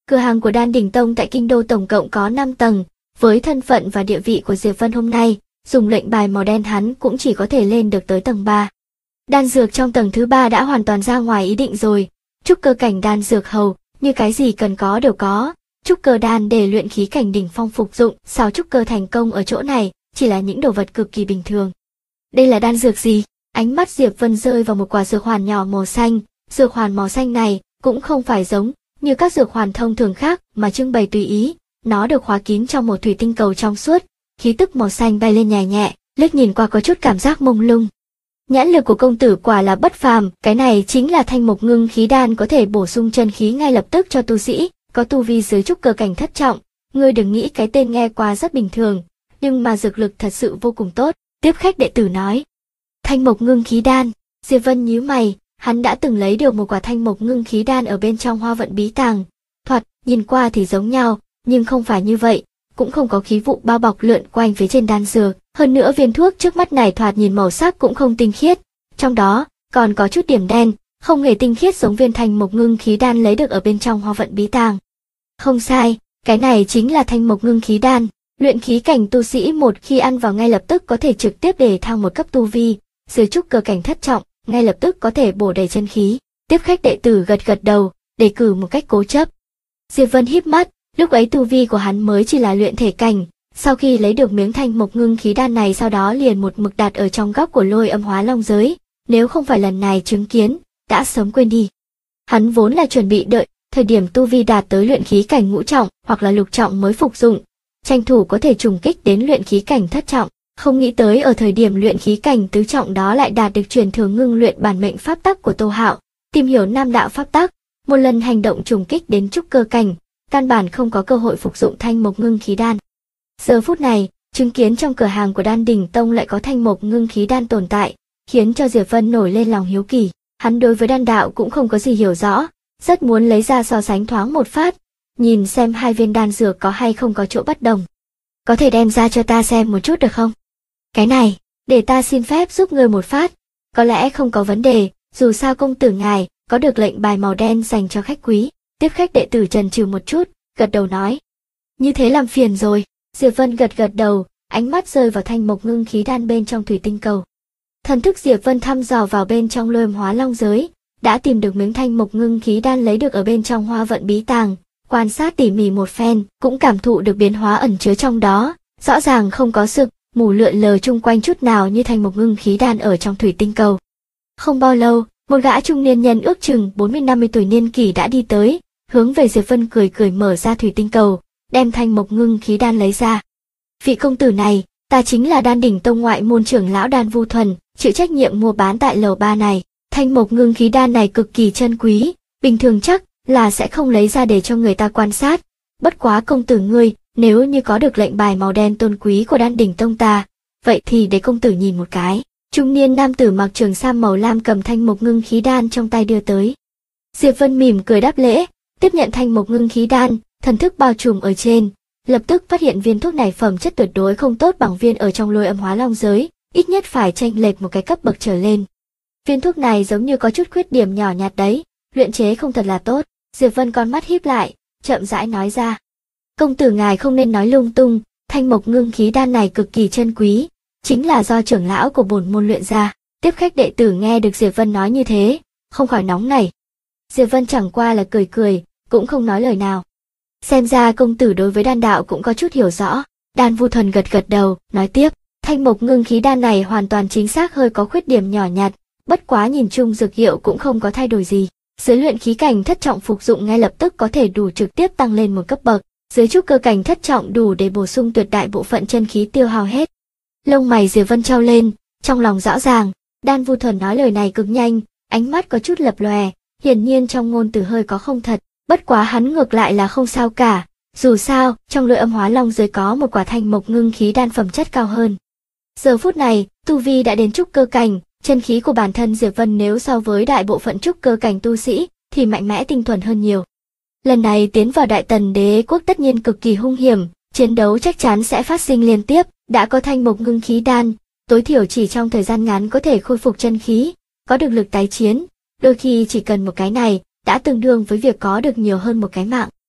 Cửa hàng của Đan Đỉnh Tông tại Kinh Đô tổng cộng có 5 tầng, với thân phận và địa vị của Diệp Vân hôm nay, dùng lệnh bài màu đen hắn cũng chỉ có thể lên được tới tầng 3. Đan dược trong tầng thứ 3 đã hoàn toàn ra ngoài ý định rồi, trúc cơ cảnh đan dược hầu, như cái gì cần có đều có, trúc cơ đan để luyện khí cảnh đỉnh phong phục dụng, sao trúc cơ thành công ở chỗ này, chỉ là những đồ vật cực kỳ bình thường. Đây là đan dược gì? Ánh mắt Diệp Vân rơi vào một quả dược hoàn nhỏ màu xanh, dược hoàn màu xanh này cũng không phải giống như các dược hoàn thông thường khác mà trưng bày tùy ý, nó được khóa kín trong một thủy tinh cầu trong suốt, khí tức màu xanh bay lên nhẹ nhẹ, liếc nhìn qua có chút cảm giác mông lung. Nhãn lực của công tử quả là bất phàm, cái này chính là thanh mộc ngưng khí đan có thể bổ sung chân khí ngay lập tức cho tu sĩ, có tu vi dưới trúc cơ cảnh thất trọng, ngươi đừng nghĩ cái tên nghe qua rất bình thường, nhưng mà dược lực thật sự vô cùng tốt, tiếp khách đệ tử nói. Thanh mộc ngưng khí đan, Diệp Vân nhíu mày, hắn đã từng lấy được một quả thanh mộc ngưng khí đan ở bên trong Hoa Vận Bí Tàng, thoạt nhìn qua thì giống nhau, nhưng không phải như vậy, cũng không có khí vụ bao bọc lượn quanh phía trên đan dược, hơn nữa viên thuốc trước mắt này thoạt nhìn màu sắc cũng không tinh khiết, trong đó còn có chút điểm đen, không hề tinh khiết giống viên thanh mộc ngưng khí đan lấy được ở bên trong Hoa Vận Bí Tàng. Không sai, cái này chính là thanh mộc ngưng khí đan, luyện khí cảnh tu sĩ một khi ăn vào ngay lập tức có thể trực tiếp để thăng một cấp tu vi, dưới trúc cơ cảnh thất trọng, ngay lập tức có thể bổ đầy chân khí. Tiếp khách đệ tử gật gật đầu, đề cử một cách cố chấp. Diệp Vân híp mắt, lúc ấy tu vi của hắn mới chỉ là luyện thể cảnh, sau khi lấy được miếng thanh mộc ngưng khí đan này sau đó liền một mực đặt ở trong góc của Lôi Âm Hóa Long giới, nếu không phải lần này chứng kiến, đã sớm quên đi. Hắn vốn là chuẩn bị đợi thời điểm tu vi đạt tới luyện khí cảnh ngũ trọng hoặc là lục trọng mới phục dụng, tranh thủ có thể trùng kích đến luyện khí cảnh thất trọng, không nghĩ tới ở thời điểm luyện khí cảnh tứ trọng đó lại đạt được truyền thừa ngưng luyện bản mệnh pháp tắc của Tô Hạo, tìm hiểu nam đạo pháp tắc, một lần hành động trùng kích đến trúc cơ cảnh, căn bản không có cơ hội phục dụng thanh mộc ngưng khí đan. Giờ phút này, chứng kiến trong cửa hàng của Đan Đỉnh Tông lại có thanh mộc ngưng khí đan tồn tại, khiến cho Diệp Vân nổi lên lòng hiếu kỳ. Hắn đối với đan đạo cũng không có gì hiểu rõ, rất muốn lấy ra so sánh thoáng một phát, nhìn xem hai viên đan dược có hay không có chỗ bất đồng. Có thể đem ra cho ta xem một chút được không? Cái này, để ta xin phép giúp người một phát, có lẽ không có vấn đề, dù sao công tử ngài có được lệnh bài màu đen dành cho khách quý. Tiếp khách đệ tử chần chừ một chút, gật đầu nói. Như thế làm phiền rồi. Diệp Vân gật gật đầu, ánh mắt rơi vào thanh mộc ngưng khí đan bên trong thủy tinh cầu. Thần thức Diệp Vân thăm dò vào bên trong Lôi Âm Hóa Long giới, đã tìm được miếng thanh mộc ngưng khí đan lấy được ở bên trong Hoa Vận Bí Tàng, quan sát tỉ mỉ một phen, cũng cảm thụ được biến hóa ẩn chứa trong đó, rõ ràng không có sực mù lượn lờ chung quanh chút nào như thanh mộc ngưng khí đan ở trong thủy tinh cầu. Không bao lâu, một gã trung niên nhân ước chừng 40-50 tuổi niên kỷ đã đi tới, hướng về Diệp Vân cười cười mở ra thủy tinh cầu, đem thanh mộc ngưng khí đan lấy ra. Vị công tử này, ta chính là Đan Đỉnh Tông ngoại môn trưởng lão Đan Vu Thuần, chịu trách nhiệm mua bán tại lầu 3 này. Thanh mộc ngưng khí đan này cực kỳ chân quý, bình thường chắc là sẽ không lấy ra để cho người ta quan sát. Bất quá công tử ngươi, nếu như có được lệnh bài màu đen tôn quý của Đan Đỉnh Tông ta, vậy thì để công tử nhìn một cái. Trung niên nam tử mặc trường sam màu lam cầm thanh mộc ngưng khí đan trong tay đưa tới. Diệp Vân mỉm cười đáp lễ, tiếp nhận thanh mộc ngưng khí đan, thần thức bao trùm ở trên, lập tức phát hiện viên thuốc này phẩm chất tuyệt đối không tốt bằng viên ở trong Lôi Âm Hóa Long giới, ít nhất phải chênh lệch một cái cấp bậc trở lên. Viên thuốc này giống như có chút khuyết điểm nhỏ nhặt đấy, luyện chế không thật là tốt. Diệp Vân con mắt híp lại, chậm rãi nói ra. Công tử ngài không nên nói lung tung, thanh mộc ngưng khí đan này cực kỳ chân quý, chính là do trưởng lão của bổn môn luyện ra. Tiếp khách đệ tử nghe được Diệp Vân nói như thế, không khỏi nóng nảy. Diệp Vân chẳng qua là cười cười, cũng không nói lời nào. Xem ra công tử đối với đan đạo cũng có chút hiểu rõ. Đan Vu Thuần gật gật đầu, nói tiếp, thanh mộc ngưng khí đan này hoàn toàn chính xác hơi có khuyết điểm nhỏ nhặt, bất quá nhìn chung dược hiệu cũng không có thay đổi gì. Dưới luyện khí cảnh thất trọng phục dụng ngay lập tức có thể đủ trực tiếp tăng lên một cấp bậc, dưới trúc cơ cảnh thất trọng đủ để bổ sung tuyệt đại bộ phận chân khí tiêu hao hết. Lông mày Diệp Vân trao lên, trong lòng rõ ràng, Đan Vu Thuần nói lời này cực nhanh, ánh mắt có chút lập lòe, hiển nhiên trong ngôn từ hơi có không thật, bất quá hắn ngược lại là không sao cả, dù sao, trong Lôi Âm Hóa Long giới có một quả thanh mộc ngưng khí đan phẩm chất cao hơn. Giờ phút này, tu vi đã đến trúc cơ cảnh, chân khí của bản thân Diệp Vân nếu so với đại bộ phận trúc cơ cảnh tu sĩ thì mạnh mẽ tinh thuần hơn nhiều. Lần này tiến vào Đại Tần Đế quốc tất nhiên cực kỳ hung hiểm, chiến đấu chắc chắn sẽ phát sinh liên tiếp, đã có thanh mộc ngưng khí đan, tối thiểu chỉ trong thời gian ngắn có thể khôi phục chân khí, có được lực tái chiến, đôi khi chỉ cần một cái này đã tương đương với việc có được nhiều hơn một cái mạng.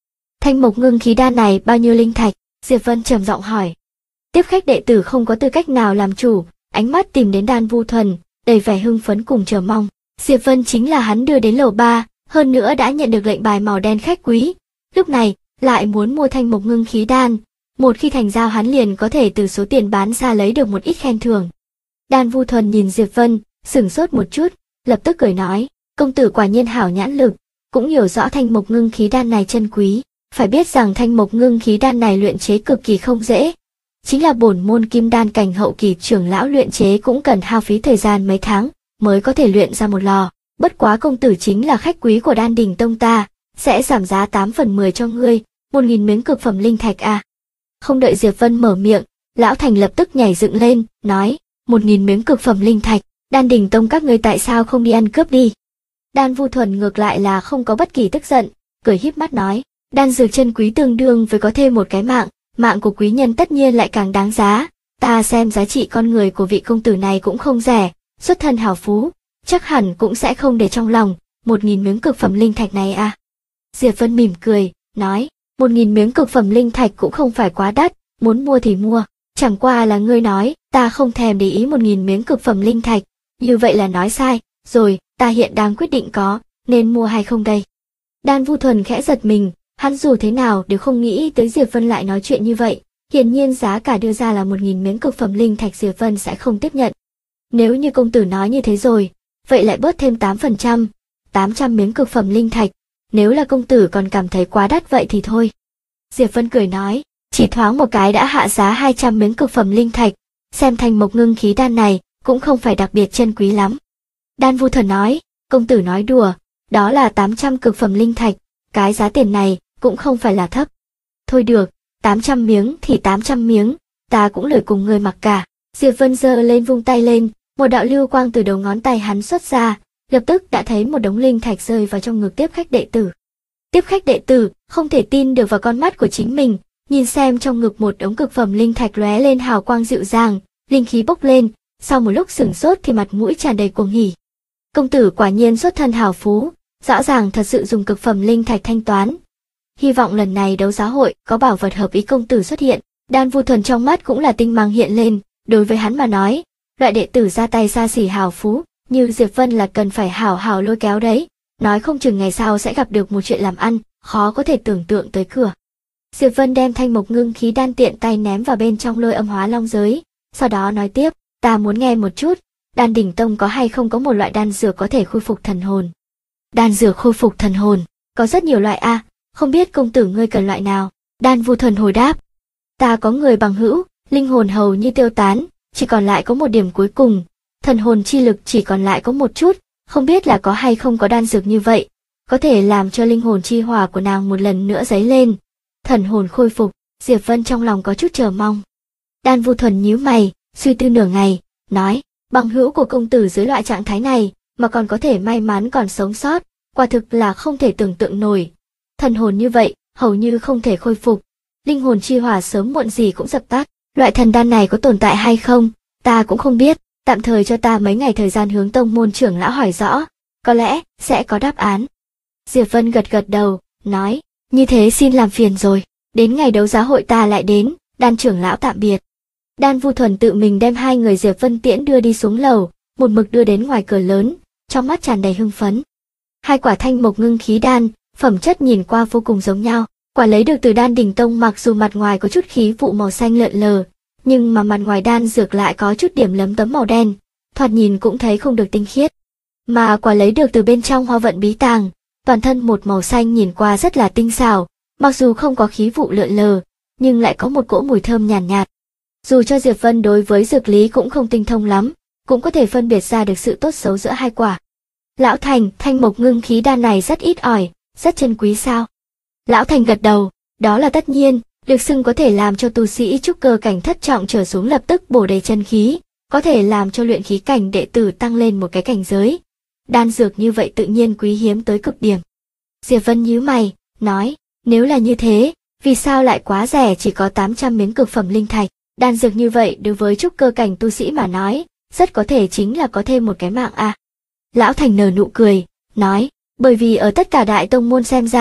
Thanh mộc ngưng khí đan này bao nhiêu linh thạch? Diệp Vân trầm giọng hỏi. Tiếp khách đệ tử không có tư cách nào làm chủ, ánh mắt tìm đến Đan Vu Thuần, đầy vẻ hưng phấn cùng chờ mong. Diệp Vân chính là hắn đưa đến lầu 3, hơn nữa đã nhận được lệnh bài màu đen khách quý. Lúc này, lại muốn mua thanh mộc ngưng khí đan, một khi thành giao hắn liền có thể từ số tiền bán ra lấy được một ít khen thưởng. Đan Vu Thuần nhìn Diệp Vân, sửng sốt một chút, lập tức cười nói, công tử quả nhiên hảo nhãn lực, cũng hiểu rõ thanh mộc ngưng khí đan này chân quý. Phải biết rằng thanh mộc ngưng khí đan này luyện chế cực kỳ không dễ. Chính là bổn môn kim đan cảnh hậu kỳ trưởng lão luyện chế cũng cần hao phí thời gian mấy tháng mới có thể luyện ra một lò. Bất quá công tử chính là khách quý của Đan Đình Tông ta, sẽ giảm giá 8/10 cho ngươi, 1000 miếng cực phẩm linh thạch à. Không đợi Diệp Vân mở miệng, lão Thành lập tức nhảy dựng lên, nói, 1000 miếng cực phẩm linh thạch, Đan Đình Tông các ngươi tại sao không đi ăn cướp đi. Đan Vu Thuần ngược lại là không có bất kỳ tức giận, cười híp mắt nói, đan dược chân quý tương đương với có thêm một cái mạng, mạng của quý nhân tất nhiên lại càng đáng giá. Ta xem giá trị con người của vị công tử này cũng không rẻ, xuất thân hào phú, chắc hẳn cũng sẽ không để trong lòng, 1000 miếng cực phẩm linh thạch này à. Diệp Vân mỉm cười, nói, 1000 miếng cực phẩm linh thạch cũng không phải quá đắt, muốn mua thì mua, chẳng qua là ngươi nói, ta không thèm để ý 1000 miếng cực phẩm linh thạch, như vậy là nói sai, rồi, ta hiện đang quyết định có, nên mua hay không đây. Đan Vu Thuần khẽ giật mình, hắn dù thế nào đều không nghĩ tới Diệp Vân lại nói chuyện như vậy, hiển nhiên giá cả đưa ra là 1000 miếng cực phẩm linh thạch Diệp Vân sẽ không tiếp nhận. Nếu như công tử nói như thế rồi, vậy lại bớt thêm 8%, 800 miếng cực phẩm linh thạch, nếu là công tử còn cảm thấy quá đắt vậy thì thôi. Diệp Vân cười nói, chỉ thoáng một cái đã hạ giá 200 miếng cực phẩm linh thạch, xem thanh mộc ngưng khí đan này cũng không phải đặc biệt chân quý lắm. Đan Vu Thuần nói, công tử nói đùa, đó là 800 cực phẩm linh thạch, cái giá tiền này cũng không phải là thấp. Thôi được, 800 miếng thì 800 miếng, ta cũng lười cùng người mặc cả. Diệp Vân giơ lên vung tay lên, một đạo lưu quang từ đầu ngón tay hắn xuất ra, lập tức đã thấy một đống linh thạch rơi vào trong ngực tiếp khách đệ tử. Tiếp khách đệ tử không thể tin được vào con mắt của chính mình, nhìn xem trong ngực một đống cực phẩm linh thạch lóe lên hào quang dịu dàng, linh khí bốc lên, sau một lúc sửng sốt thì mặt mũi tràn đầy cuồng hỉ. Công tử quả nhiên xuất thân hào phú, rõ ràng thật sự dùng cực phẩm linh thạch thanh toán. Hy vọng lần này đấu giá hội có bảo vật hợp ý công tử xuất hiện. Đan Vu Thuần trong mắt cũng là tinh mang hiện lên, đối với hắn mà nói, loại đệ tử ra tay xa xỉ hào phú như Diệp Vân là cần phải hảo hảo lôi kéo đấy, nói không chừng ngày sau sẽ gặp được một chuyện làm ăn, khó có thể tưởng tượng tới cửa. Diệp Vân đem thanh mộc ngưng khí đan tiện tay ném vào bên trong Lôi Âm Hóa Long giới, sau đó nói tiếp, ta muốn nghe một chút, Đan Đình Tông có hay không có một loại đan dược có thể khôi phục thần hồn. Đan dược khôi phục thần hồn, có rất nhiều loại a, không biết công tử ngươi cần loại nào. Đan Vu Thuần hồi đáp, ta có người bằng hữu, linh hồn hầu như tiêu tán, chỉ còn lại có một điểm cuối cùng, thần hồn chi lực chỉ còn lại có một chút, không biết là có hay không có đan dược như vậy, có thể làm cho linh hồn chi hỏa của nàng một lần nữa dấy lên, thần hồn khôi phục. Diệp Vân trong lòng có chút chờ mong. Đan Vu Thuần nhíu mày, suy tư nửa ngày, nói, bằng hữu của công tử dưới loại trạng thái này mà còn có thể may mắn còn sống sót, quả thực là không thể tưởng tượng nổi. Thần hồn như vậy, hầu như không thể khôi phục, linh hồn chi hỏa sớm muộn gì cũng dập tắt. Loại thần đan này có tồn tại hay không, ta cũng không biết, tạm thời cho ta mấy ngày thời gian hướng tông môn trưởng lão hỏi rõ, có lẽ sẽ có đáp án. Diệp Vân gật gật đầu, nói, như thế xin làm phiền rồi, đến ngày đấu giá hội ta lại đến. Đan trưởng lão tạm biệt. Đan Vu Thuần tự mình đem hai người Diệp Vân tiễn đưa đi xuống lầu, một mực đưa đến ngoài cửa lớn, trong mắt tràn đầy hưng phấn. Hai quả thanh mộc ngưng khí đan, phẩm chất nhìn qua vô cùng giống nhau. Quả lấy được từ Đan Đình Tông mặc dù mặt ngoài có chút khí vụ màu xanh lợn lờ, nhưng mà mặt ngoài đan dược lại có chút điểm lấm tấm màu đen, thoạt nhìn cũng thấy không được tinh khiết. Mà quả lấy được từ bên trong Hoa Vận Bí Tàng, toàn thân một màu xanh nhìn qua rất là tinh xảo, mặc dù không có khí vụ lượn lờ, nhưng lại có một cỗ mùi thơm nhàn nhạt. Dù cho Diệp Vân đối với dược lý cũng không tinh thông lắm, cũng có thể phân biệt ra được sự tốt xấu giữa hai quả. Lão Thành, thanh mộc ngưng khí đan này rất ít ỏi, rất chân quý sao? Lão Thành gật đầu, đó là tất nhiên, được xưng có thể làm cho tu sĩ trúc cơ cảnh thất trọng trở xuống lập tức bổ đầy chân khí, có thể làm cho luyện khí cảnh đệ tử tăng lên một cái cảnh giới. Đan dược như vậy tự nhiên quý hiếm tới cực điểm. Diệp Vân nhíu mày, nói, nếu là như thế, vì sao lại quá rẻ chỉ có 800 miếng cực phẩm linh thạch? Đan dược như vậy đối với trúc cơ cảnh tu sĩ mà nói, rất có thể chính là có thêm một cái mạng a. Lão Thành nở nụ cười, nói, bởi vì ở tất cả đại tông môn xem ra,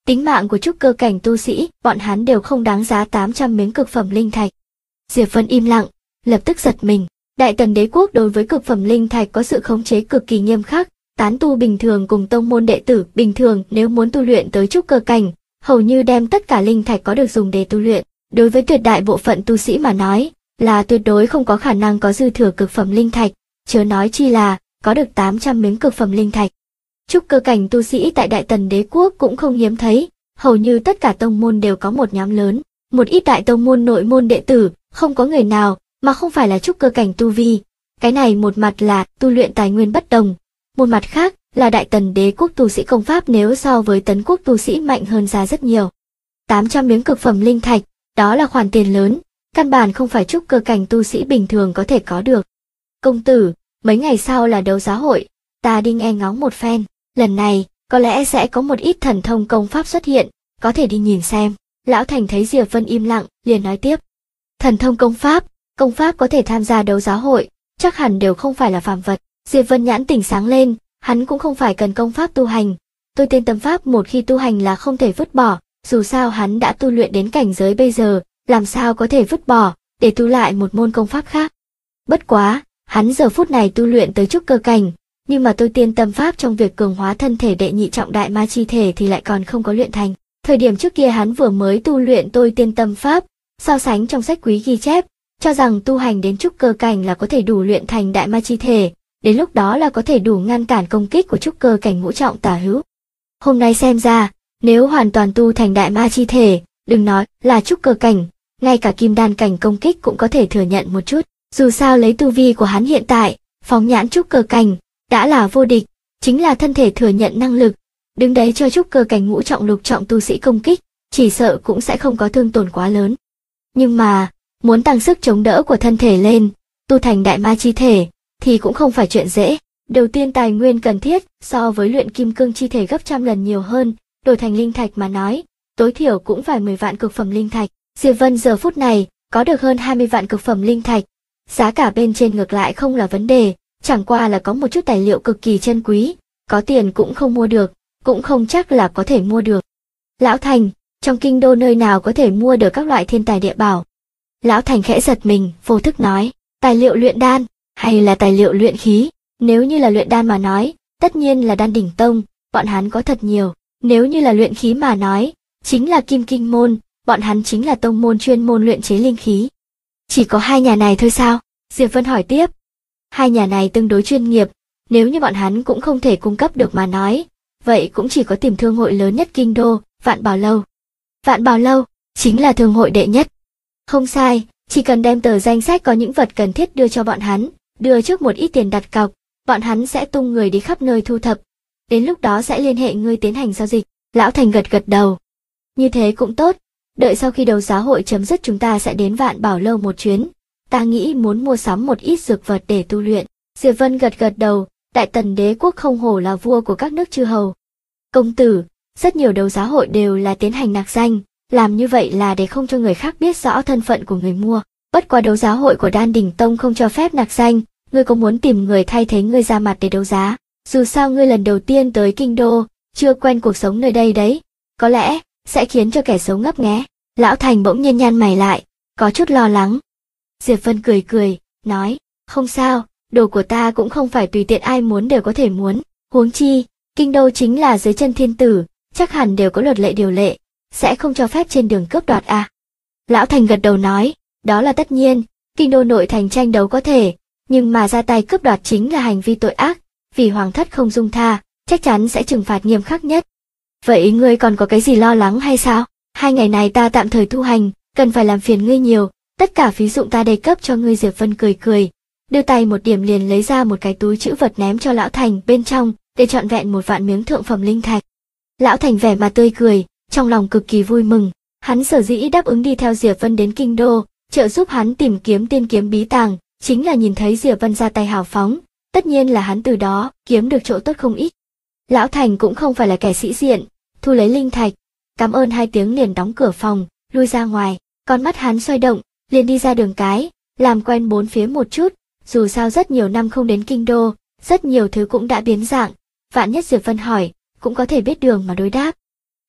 Tính mạng của trúc cơ cảnh tu sĩ, bọn hắn đều không đáng giá 800 miếng cực phẩm linh thạch. Diệp Vân im lặng, lập tức giật mình. Đại Tần đế quốc đối với cực phẩm linh thạch có sự khống chế cực kỳ nghiêm khắc, tán tu bình thường cùng tông môn đệ tử bình thường nếu muốn tu luyện tới trúc cơ cảnh, hầu như đem tất cả linh thạch có được dùng để tu luyện. Đối với tuyệt đại bộ phận tu sĩ mà nói, là tuyệt đối không có khả năng có dư thừa cực phẩm linh thạch, chớ nói chi là có được 800 miếng cực phẩm linh thạch. Trúc cơ cảnh tu sĩ tại Đại Tần đế quốc cũng không hiếm thấy, hầu như tất cả tông môn đều có một nhóm lớn, một ít đại tông môn nội môn đệ tử, không có người nào mà không phải là trúc cơ cảnh tu vi. Cái này một mặt là tu luyện tài nguyên bất đồng, một mặt khác là Đại Tần đế quốc tu sĩ công pháp nếu so với Tấn quốc tu sĩ mạnh hơn ra rất nhiều. 800 miếng cực phẩm linh thạch, đó là khoản tiền lớn, căn bản không phải trúc cơ cảnh tu sĩ bình thường có thể có được. Công tử, mấy ngày sau là đấu giá hội, ta đi nghe ngóng một phen, lần này có lẽ sẽ có một ít thần thông công pháp xuất hiện, có thể đi nhìn xem. Lão Thành thấy Diệp Vân im lặng, liền nói tiếp. Thần thông công pháp có thể tham gia đấu giá hội, chắc hẳn đều không phải là phàm vật. Diệp Vân nhãn tỉnh sáng lên, hắn cũng không phải cần công pháp tu hành. Tôi tên tâm pháp một khi tu hành là không thể vứt bỏ, dù sao hắn đã tu luyện đến cảnh giới bây giờ, làm sao có thể vứt bỏ, để tu lại một môn công pháp khác. Bất quá, hắn giờ phút này tu luyện tới trúc cơ cảnh, nhưng mà tôi tiên tâm pháp trong việc cường hóa thân thể đệ nhị trọng đại ma chi thể thì lại còn không có luyện thành. Thời điểm trước kia hắn vừa mới tu luyện tôi tiên tâm pháp, so sánh trong sách quý ghi chép, cho rằng tu hành đến trúc cơ cảnh là có thể đủ luyện thành đại ma chi thể, đến lúc đó là có thể đủ ngăn cản công kích của trúc cơ cảnh ngũ trọng tả hữu. Hôm nay xem ra, nếu hoàn toàn tu thành đại ma chi thể, đừng nói là trúc cơ cảnh, ngay cả kim đan cảnh công kích cũng có thể thừa nhận một chút. Dù sao lấy tu vi của hắn hiện tại, phóng nhãn trúc cơ cảnh, đã là vô địch, chính là thân thể thừa nhận năng lực. Đứng đấy cho trúc cơ cảnh ngũ trọng lục trọng tu sĩ công kích, chỉ sợ cũng sẽ không có thương tổn quá lớn. Nhưng mà, muốn tăng sức chống đỡ của thân thể lên, tu thành đại ma chi thể, thì cũng không phải chuyện dễ. Đầu tiên tài nguyên cần thiết so với luyện kim cương chi thể gấp trăm lần nhiều hơn, đổi thành linh thạch mà nói, tối thiểu cũng phải 10 vạn cực phẩm linh thạch. Diệp Vân giờ phút này có được hơn 20 vạn cực phẩm linh thạch, giá cả bên trên ngược lại không là vấn đề, chẳng qua là có một chút tài liệu cực kỳ chân quý, có tiền cũng không mua được, cũng không chắc là có thể mua được. Lão Thành, trong kinh đô nơi nào có thể mua được các loại thiên tài địa bảo? Lão Thành khẽ giật mình, vô thức nói, tài liệu luyện đan, hay là tài liệu luyện khí? Nếu như là luyện đan mà nói, tất nhiên là Đan Đỉnh Tông, bọn hắn có thật nhiều. Nếu như là luyện khí mà nói, chính là Kim Kinh Môn, bọn hắn chính là tông môn chuyên môn luyện chế linh khí. Chỉ có hai nhà này thôi sao? Diệp Vân hỏi tiếp. Hai nhà này tương đối chuyên nghiệp, nếu như bọn hắn cũng không thể cung cấp được mà nói, vậy cũng chỉ có tìm thương hội lớn nhất kinh đô, Vạn Bảo Lâu. Vạn Bảo Lâu, chính là thương hội đệ nhất. Không sai, chỉ cần đem tờ danh sách có những vật cần thiết đưa cho bọn hắn, đưa trước một ít tiền đặt cọc, bọn hắn sẽ tung người đi khắp nơi thu thập. Đến lúc đó sẽ liên hệ ngươi tiến hành giao dịch. Lão Thành gật gật đầu. Như thế cũng tốt, đợi sau khi đấu giá hội chấm dứt chúng ta sẽ đến Vạn Bảo Lâu một chuyến. Ta nghĩ muốn mua sắm một ít dược vật để tu luyện. Diệp Vân gật gật đầu, Đại Tần đế quốc không hổ là vua của các nước chư hầu. Công tử, rất nhiều đấu giá hội đều là tiến hành nạc danh, làm như vậy là để không cho người khác biết rõ thân phận của người mua. Bất quá đấu giá hội của Đan Đỉnh Tông không cho phép nạc danh, ngươi có muốn tìm người thay thế ngươi ra mặt để đấu giá? Dù sao ngươi lần đầu tiên tới kinh đô, chưa quen cuộc sống nơi đây đấy, có lẽ sẽ khiến cho kẻ xấu ngấp nghé. Lão Thành bỗng nhiên nhăn mày lại, có chút lo lắng. Diệp Vân cười cười, nói, không sao, đồ của ta cũng không phải tùy tiện ai muốn đều có thể muốn, huống chi, kinh đô chính là dưới chân thiên tử, chắc hẳn đều có luật lệ điều lệ, sẽ không cho phép trên đường cướp đoạt à. Lão Thành gật đầu nói, đó là tất nhiên, kinh đô nội thành tranh đấu có thể, nhưng mà ra tay cướp đoạt chính là hành vi tội ác, vì hoàng thất không dung tha, chắc chắn sẽ trừng phạt nghiêm khắc nhất. Vậy ngươi còn có cái gì lo lắng hay sao? 2 ngày này ta tạm thời tu hành, cần phải làm phiền ngươi nhiều, tất cả phí dụng ta đề cấp cho ngươi. Diệp Vân cười cười, đưa tay một điểm liền lấy ra một cái túi trữ vật ném cho Lão Thành, bên trong để trọn vẹn 1 vạn miếng thượng phẩm linh thạch. Lão Thành vẻ mặt tươi cười, trong lòng cực kỳ vui mừng, hắn sở dĩ đáp ứng đi theo Diệp Vân đến kinh đô, trợ giúp hắn tìm kiếm tiên kiếm bí tàng, chính là nhìn thấy Diệp Vân ra tay hào phóng, tất nhiên là hắn từ đó kiếm được chỗ tốt không ít. Lão Thành cũng không phải là kẻ sĩ diện, thu lấy linh thạch, cảm ơn 2 tiếng liền đóng cửa phòng, lui ra ngoài, con mắt hắn xoay động, liền đi ra đường cái, làm quen bốn phía một chút, dù sao rất nhiều năm không đến kinh đô, rất nhiều thứ cũng đã biến dạng, vạn nhất Diệp Vân hỏi, cũng có thể biết đường mà đối đáp.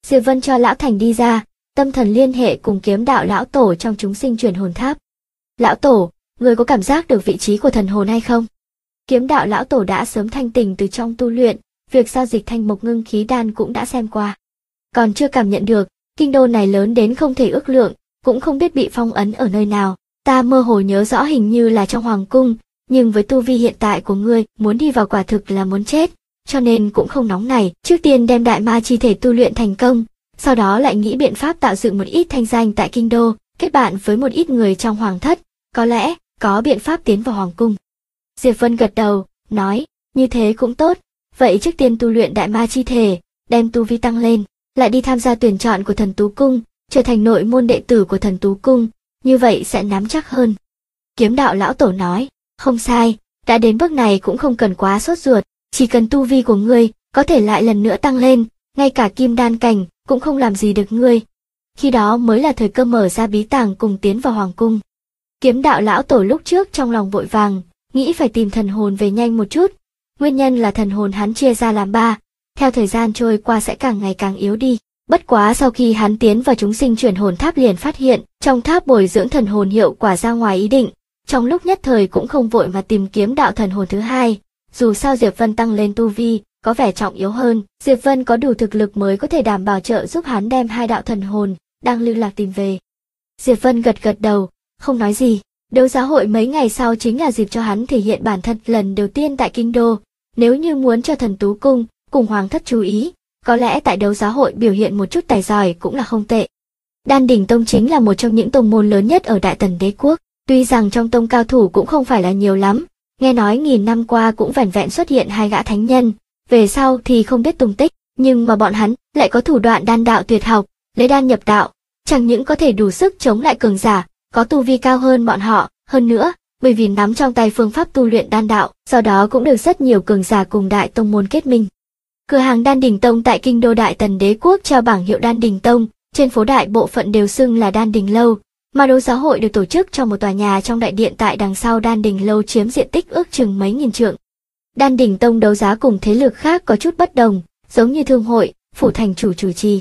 Diệp Vân cho lão thành đi ra, tâm thần liên hệ cùng kiếm đạo lão tổ trong chúng sinh truyền hồn tháp. Lão tổ, người có cảm giác được vị trí của thần hồn hay không? Kiếm đạo lão tổ đã sớm thanh tỉnh từ trong tu luyện, việc giao dịch thanh mộc ngưng khí đan cũng đã xem qua. Còn chưa cảm nhận được, kinh đô này lớn đến không thể ước lượng, cũng không biết bị phong ấn ở nơi nào. Ta mơ hồ nhớ rõ hình như là trong hoàng cung, nhưng với tu vi hiện tại của ngươi, muốn đi vào quả thực là muốn chết, cho nên cũng không nóng nảy, trước tiên đem đại ma chi thể tu luyện thành công, sau đó lại nghĩ biện pháp tạo dựng một ít thanh danh tại kinh đô, kết bạn với một ít người trong hoàng thất, có lẽ có biện pháp tiến vào hoàng cung. Diệp Vân gật đầu, nói, như thế cũng tốt, vậy trước tiên tu luyện đại ma chi thể, đem tu vi tăng lên, lại đi tham gia tuyển chọn của thần tú cung, trở thành nội môn đệ tử của thần tú cung, như vậy sẽ nắm chắc hơn. Kiếm đạo lão tổ nói, không sai, đã đến bước này cũng không cần quá sốt ruột, chỉ cần tu vi của ngươi có thể lại lần nữa tăng lên, ngay cả kim đan cảnh cũng không làm gì được ngươi. Khi đó mới là thời cơ mở ra bí tàng cùng tiến vào hoàng cung. Kiếm đạo lão tổ lúc trước trong lòng vội vàng, nghĩ phải tìm thần hồn về nhanh một chút, nguyên nhân là thần hồn hắn chia ra làm ba, theo thời gian trôi qua sẽ càng ngày càng yếu đi. Bất quá sau khi hắn tiến vào chúng sinh chuyển hồn tháp liền phát hiện, trong tháp bồi dưỡng thần hồn hiệu quả ra ngoài ý định, trong lúc nhất thời cũng không vội mà tìm kiếm đạo thần hồn thứ hai, dù sao Diệp Vân tăng lên tu vi, có vẻ trọng yếu hơn, Diệp Vân có đủ thực lực mới có thể đảm bảo trợ giúp hắn đem hai đạo thần hồn đang lưu lạc tìm về. Diệp Vân gật gật đầu, không nói gì, đấu giá hội mấy ngày sau chính là dịp cho hắn thể hiện bản thân lần đầu tiên tại kinh đô, nếu như muốn cho thần tú cung cùng hoàng thất chú ý, có lẽ tại đấu giá hội biểu hiện một chút tài giỏi cũng là không tệ. Đan Đỉnh Tông chính là một trong những tông môn lớn nhất ở Đại Tần Đế quốc, tuy rằng trong tông cao thủ cũng không phải là nhiều lắm, nghe nói nghìn năm qua cũng vẻn vẹn xuất hiện hai gã thánh nhân, về sau thì không biết tung tích, nhưng mà bọn hắn lại có thủ đoạn đan đạo tuyệt học, lấy đan nhập đạo, chẳng những có thể đủ sức chống lại cường giả, có tu vi cao hơn bọn họ, hơn nữa, bởi vì nắm trong tay phương pháp tu luyện đan đạo, sau đó cũng được rất nhiều cường giả cùng đại tông môn kết minh. Cửa hàng Đan Đỉnh Tông tại kinh đô Đại Tần Đế quốc treo bảng hiệu Đan Đỉnh Tông, trên phố đại bộ phận đều xưng là Đan Đỉnh Lâu, mà đấu giá hội được tổ chức trong một tòa nhà trong đại điện tại đằng sau Đan Đỉnh Lâu chiếm diện tích ước chừng mấy nghìn trượng. Đan Đỉnh Tông đấu giá cùng thế lực khác có chút bất đồng, giống như thương hội, phủ thành chủ chủ trì.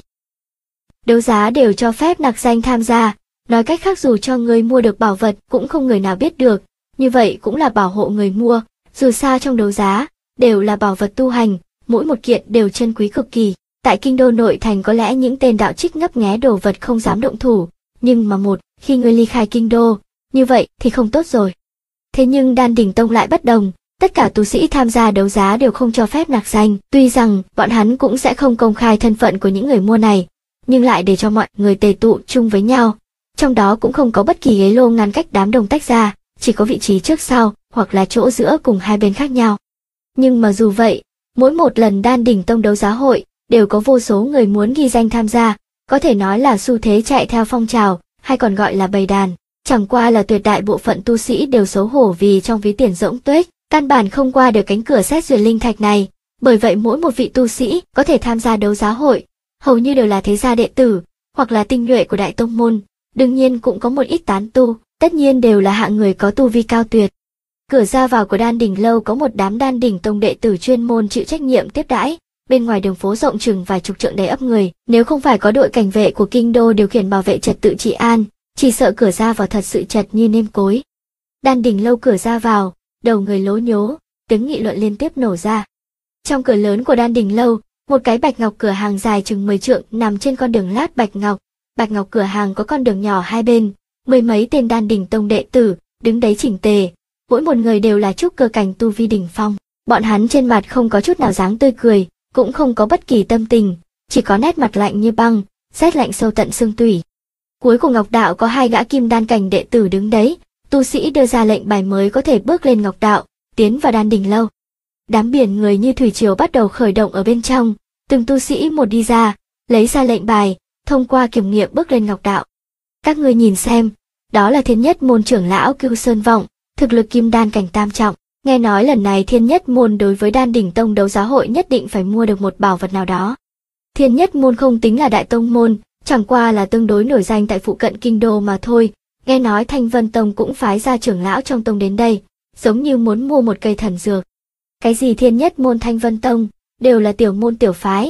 Đấu giá đều cho phép nặc danh tham gia, nói cách khác dù cho người mua được bảo vật cũng không người nào biết được, như vậy cũng là bảo hộ người mua, dù sao trong đấu giá đều là bảo vật tu hành, mỗi một kiện đều chân quý cực kỳ. Tại kinh đô nội thành có lẽ những tên đạo trích ngấp nghé đồ vật không dám động thủ, nhưng mà khi người ly khai kinh đô, như vậy thì không tốt rồi. Thế nhưng Đan Đỉnh Tông lại bất đồng, tất cả tu sĩ tham gia đấu giá đều không cho phép nặc danh, tuy rằng bọn hắn cũng sẽ không công khai thân phận của những người mua này, nhưng lại để cho mọi người tề tụ chung với nhau. Trong đó cũng không có bất kỳ ghế lô ngăn cách đám đông tách ra, chỉ có vị trí trước sau, hoặc là chỗ giữa cùng hai bên khác nhau. Nhưng mà dù vậy, mỗi một lần Đan Đỉnh Tông đấu giá hội, đều có vô số người muốn ghi danh tham gia, có thể nói là xu thế chạy theo phong trào, hay còn gọi là bầy đàn. Chẳng qua là tuyệt đại bộ phận tu sĩ đều xấu hổ vì trong ví tiền rỗng tuếch, căn bản không qua được cánh cửa xét duyệt linh thạch này, bởi vậy mỗi một vị tu sĩ có thể tham gia đấu giá hội, hầu như đều là thế gia đệ tử, hoặc là tinh nhuệ của đại tông môn, đương nhiên cũng có một ít tán tu, tất nhiên đều là hạng người có tu vi cao tuyệt. Cửa ra vào của Đan Đỉnh Lâu có một đám Đan Đỉnh Tông đệ tử chuyên môn chịu trách nhiệm tiếp đãi, bên ngoài đường phố rộng chừng vài chục trượng đầy ắp người, nếu không phải có đội cảnh vệ của kinh đô điều khiển bảo vệ trật tự trị an, chỉ sợ cửa ra vào thật sự chật như nêm cối. Đan Đỉnh Lâu cửa ra vào, đầu người lố nhố, tiếng nghị luận liên tiếp nổ ra. Trong cửa lớn của Đan Đỉnh Lâu, một cái bạch ngọc cửa hàng dài chừng 10 trượng nằm trên con đường lát bạch ngọc. Bạch ngọc cửa hàng có con đường nhỏ hai bên, mười mấy tên Đan Đỉnh Tông đệ tử đứng đấy chỉnh tề, mỗi một người đều là trúc cơ cảnh tu vi đỉnh phong. Bọn hắn trên mặt không có chút nào dáng tươi cười, cũng không có bất kỳ tâm tình, chỉ có nét mặt lạnh như băng, rét lạnh sâu tận xương tủy. Cuối cùng Ngọc Đạo có hai gã kim đan cảnh đệ tử đứng đấy, tu sĩ đưa ra lệnh bài mới có thể bước lên Ngọc Đạo, tiến vào Đan Đỉnh Lâu. Đám biển người như thủy triều bắt đầu khởi động ở bên trong, từng tu sĩ một đi ra, lấy ra lệnh bài, thông qua kiểm nghiệm bước lên Ngọc Đạo. Các ngươi nhìn xem, đó là Thiên Nhất Môn trưởng lão Cưu Sơn Vọng, thực lực kim đan cảnh tam trọng. Nghe nói lần này Thiên Nhất Môn đối với Đan Đỉnh Tông đấu giá hội nhất định phải mua được một bảo vật nào đó. Thiên Nhất Môn không tính là đại tông môn, chẳng qua là tương đối nổi danh tại phụ cận kinh đô mà thôi. Nghe nói Thanh Vân Tông cũng phái ra trưởng lão trong tông đến đây, giống như muốn mua một cây thần dược. Cái gì Thiên Nhất Môn Thanh Vân Tông, đều là tiểu môn tiểu phái,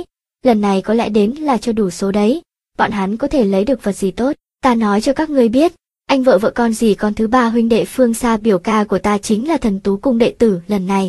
lần này có lẽ đến là cho đủ số đấy, bọn hắn có thể lấy được vật gì tốt, ta nói cho các ngươi biết, anh vợ con gì con thứ ba huynh đệ phương xa biểu ca của ta chính là Thần Tú Cung đệ tử lần này.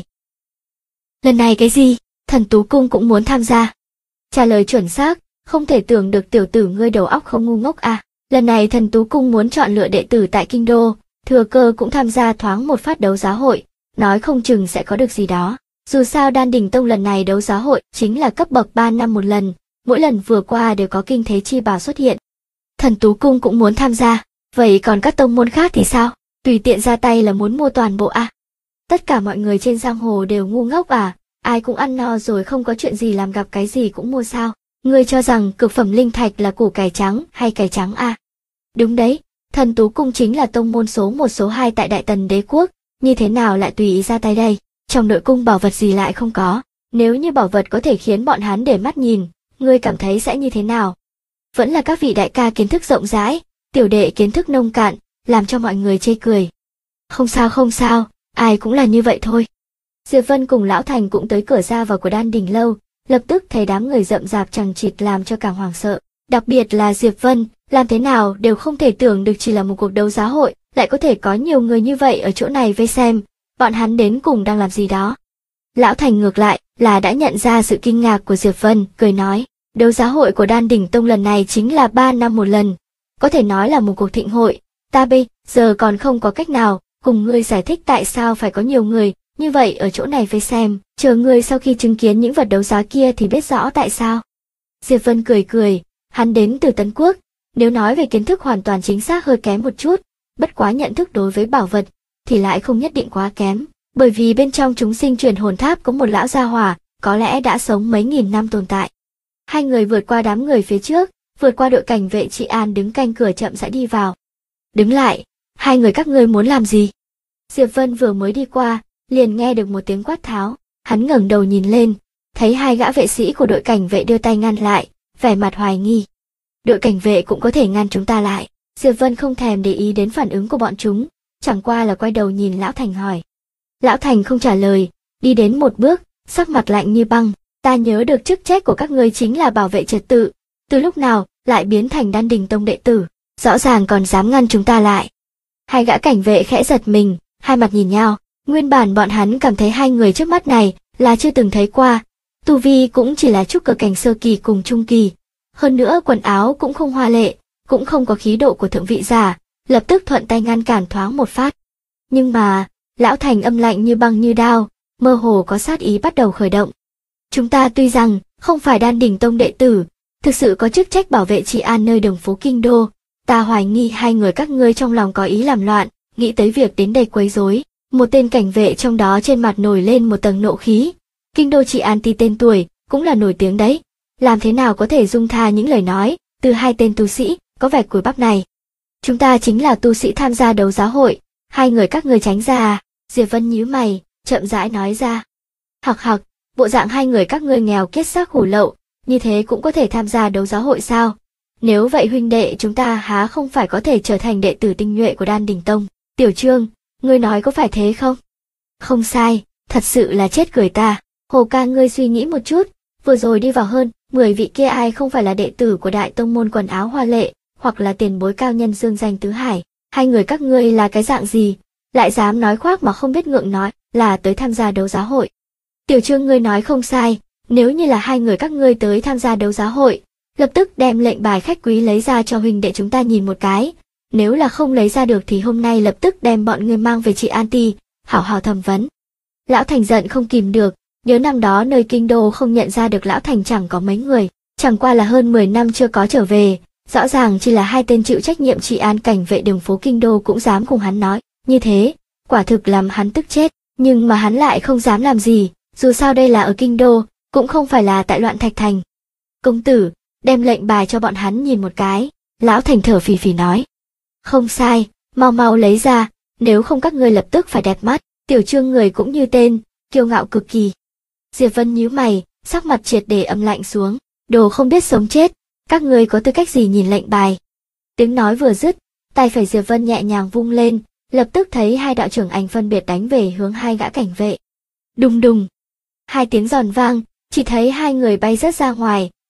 Lần này cái gì? Thần Tú Cung cũng muốn tham gia? Trả lời chuẩn xác, không thể tưởng được tiểu tử ngươi đầu óc không ngu ngốc à. Lần này Thần Tú Cung muốn chọn lựa đệ tử tại kinh đô, thừa cơ cũng tham gia thoáng một phát đấu giá hội, nói không chừng sẽ có được gì đó. Dù sao Đan Đình Tông lần này đấu giá hội chính là cấp bậc 3 năm một lần, mỗi lần vừa qua đều có kinh thế chi bảo xuất hiện. Thần Tú Cung cũng muốn tham gia, vậy còn các tông môn khác thì sao? Tùy tiện ra tay là muốn mua toàn bộ à? Tất cả mọi người trên giang hồ đều ngu ngốc à? Ai cũng ăn no rồi không có chuyện gì làm gặp cái gì cũng mua sao? Ngươi cho rằng cực phẩm linh thạch là củ cải trắng hay cải trắng à? Đúng đấy, Thần Tú Cung chính là tông môn số 1 số 2 tại Đại Tần Đế Quốc, như thế nào lại tùy ý ra tay đây? Trong nội cung bảo vật gì lại không có? Nếu như bảo vật có thể khiến bọn hắn để mắt nhìn, ngươi cảm thấy sẽ như thế nào? Vẫn là các vị đại ca kiến thức rộng rãi, tiểu đệ kiến thức nông cạn, làm cho mọi người chê cười. Không sao, ai cũng là như vậy thôi. Diệp Vân cùng Lão Thành cũng tới cửa ra vào của Đan Đình Lâu, lập tức thấy đám người rậm rạp chằng chịt làm cho càng hoảng sợ. Đặc biệt là Diệp Vân, làm thế nào đều không thể tưởng được chỉ là một cuộc đấu giá hội, lại có thể có nhiều người như vậy ở chỗ này vây xem, bọn hắn đến cùng đang làm gì đó. Lão Thành ngược lại là đã nhận ra sự kinh ngạc của Diệp Vân, cười nói, đấu giá hội của Đan Đình Tông lần này chính là 3 năm một lần, có thể nói là một cuộc thịnh hội, ta bây giờ còn không có cách nào cùng ngươi giải thích tại sao phải có nhiều người như vậy ở chỗ này vây xem, chờ ngươi sau khi chứng kiến những vật đấu giá kia thì biết rõ tại sao. Diệp Vân cười, hắn đến từ Tấn Quốc, nếu nói về kiến thức hoàn toàn chính xác hơi kém một chút, bất quá nhận thức đối với bảo vật thì lại không nhất định quá kém, bởi vì bên trong chúng sinh truyền hồn tháp có một lão gia hỏa, có lẽ đã sống mấy nghìn năm tồn tại. Hai người vượt qua đám người phía trước, vượt qua đội cảnh vệ trị an đứng canh cửa chậm rãi đi vào. Đứng lại, hai người các ngươi muốn làm gì? Diệp Vân vừa mới đi qua, liền nghe được một tiếng quát tháo, hắn ngẩng đầu nhìn lên, thấy hai gã vệ sĩ của đội cảnh vệ đưa tay ngăn lại, vẻ mặt hoài nghi. Đội cảnh vệ cũng có thể ngăn chúng ta lại. Diệp Vân không thèm để ý đến phản ứng của bọn chúng, chẳng qua là quay đầu nhìn Lão Thành hỏi. Lão Thành không trả lời, đi đến một bước, sắc mặt lạnh như băng, ta nhớ được chức trách của các ngươi chính là bảo vệ trật tự, từ lúc nào lại biến thành Đan Đình Tông đệ tử, rõ ràng còn dám ngăn chúng ta lại. Hai gã cảnh vệ khẽ giật mình, hai mặt nhìn nhau, nguyên bản bọn hắn cảm thấy hai người trước mắt này là chưa từng thấy qua, tu vi cũng chỉ là trúc cơ cảnh sơ kỳ cùng trung kỳ, hơn nữa quần áo cũng không hoa lệ, cũng không có khí độ của thượng vị giả, lập tức thuận tay ngăn cản thoáng một phát. Nhưng mà, Lão Thành âm lạnh như băng như đao, mơ hồ có sát ý bắt đầu khởi động. Chúng ta tuy rằng không phải Đan Đình Tông đệ tử, thực sự có chức trách bảo vệ trị an nơi đường phố kinh đô, ta hoài nghi hai người các ngươi trong lòng có ý làm loạn, nghĩ tới việc đến đây quấy rối. Một tên cảnh vệ trong đó trên mặt nổi lên một tầng nộ khí. Kinh đô trị an ti tên tuổi cũng là nổi tiếng đấy, làm thế nào có thể dung tha những lời nói từ hai tên tu sĩ có vẻ cùi bắp này. Chúng ta chính là tu sĩ tham gia đấu giá hội, hai người các ngươi tránh ra à? Diệp Vân nhíu mày, chậm rãi nói ra. Hặc, bộ dạng hai người các ngươi nghèo kiết xác hủ lậu, như thế cũng có thể tham gia đấu giá hội sao? Nếu vậy huynh đệ chúng ta há không phải có thể trở thành đệ tử tinh nhuệ của Đan Đình Tông? Tiểu Trương, ngươi nói có phải thế không? Không sai, thật sự là chết cười ta. Hồ ca ngươi suy nghĩ một chút, vừa rồi đi vào hơn 10 vị kia ai không phải là đệ tử của đại tông môn quần áo hoa lệ, hoặc là tiền bối cao nhân dương danh tứ hải. Hai người các ngươi là cái dạng gì, lại dám nói khoác mà không biết ngượng nói là tới tham gia đấu giá hội. Tiểu Trương ngươi nói không sai, nếu như là hai người các ngươi tới tham gia đấu giá hội, lập tức đem lệnh bài khách quý lấy ra cho huynh đệ chúng ta nhìn một cái. Nếu là không lấy ra được thì hôm nay lập tức đem bọn ngươi mang về trị an ti, hảo hảo thẩm vấn. Lão Thành giận không kìm được, nhớ năm đó nơi kinh đô không nhận ra được Lão Thành chẳng có mấy người, chẳng qua là hơn 10 năm chưa có trở về, rõ ràng chỉ là hai tên chịu trách nhiệm trị an cảnh vệ đường phố kinh đô cũng dám cùng hắn nói, như thế, quả thực làm hắn tức chết, nhưng mà hắn lại không dám làm gì, dù sao đây là ở kinh đô, cũng không phải là tại Loạn Thạch Thành. Công tử, đem lệnh bài cho bọn hắn nhìn một cái, Lão Thành thở phì phì nói. Không sai, mau lấy ra, nếu không các ngươi lập tức phải đẹp mắt. Tiểu Trương người cũng như tên, kiêu ngạo cực kỳ. Diệp Vân nhíu mày, sắc mặt triệt để âm lạnh xuống, đồ không biết sống chết, các ngươi có tư cách gì nhìn lệnh bài. Tiếng nói vừa dứt, tay phải Diệp Vân nhẹ nhàng vung lên, lập tức thấy hai đạo trưởng ảnh phân biệt đánh về hướng hai gã cảnh vệ. Đùng đùng, hai tiếng giòn vang, chỉ thấy hai người bay rớt ra ngoài,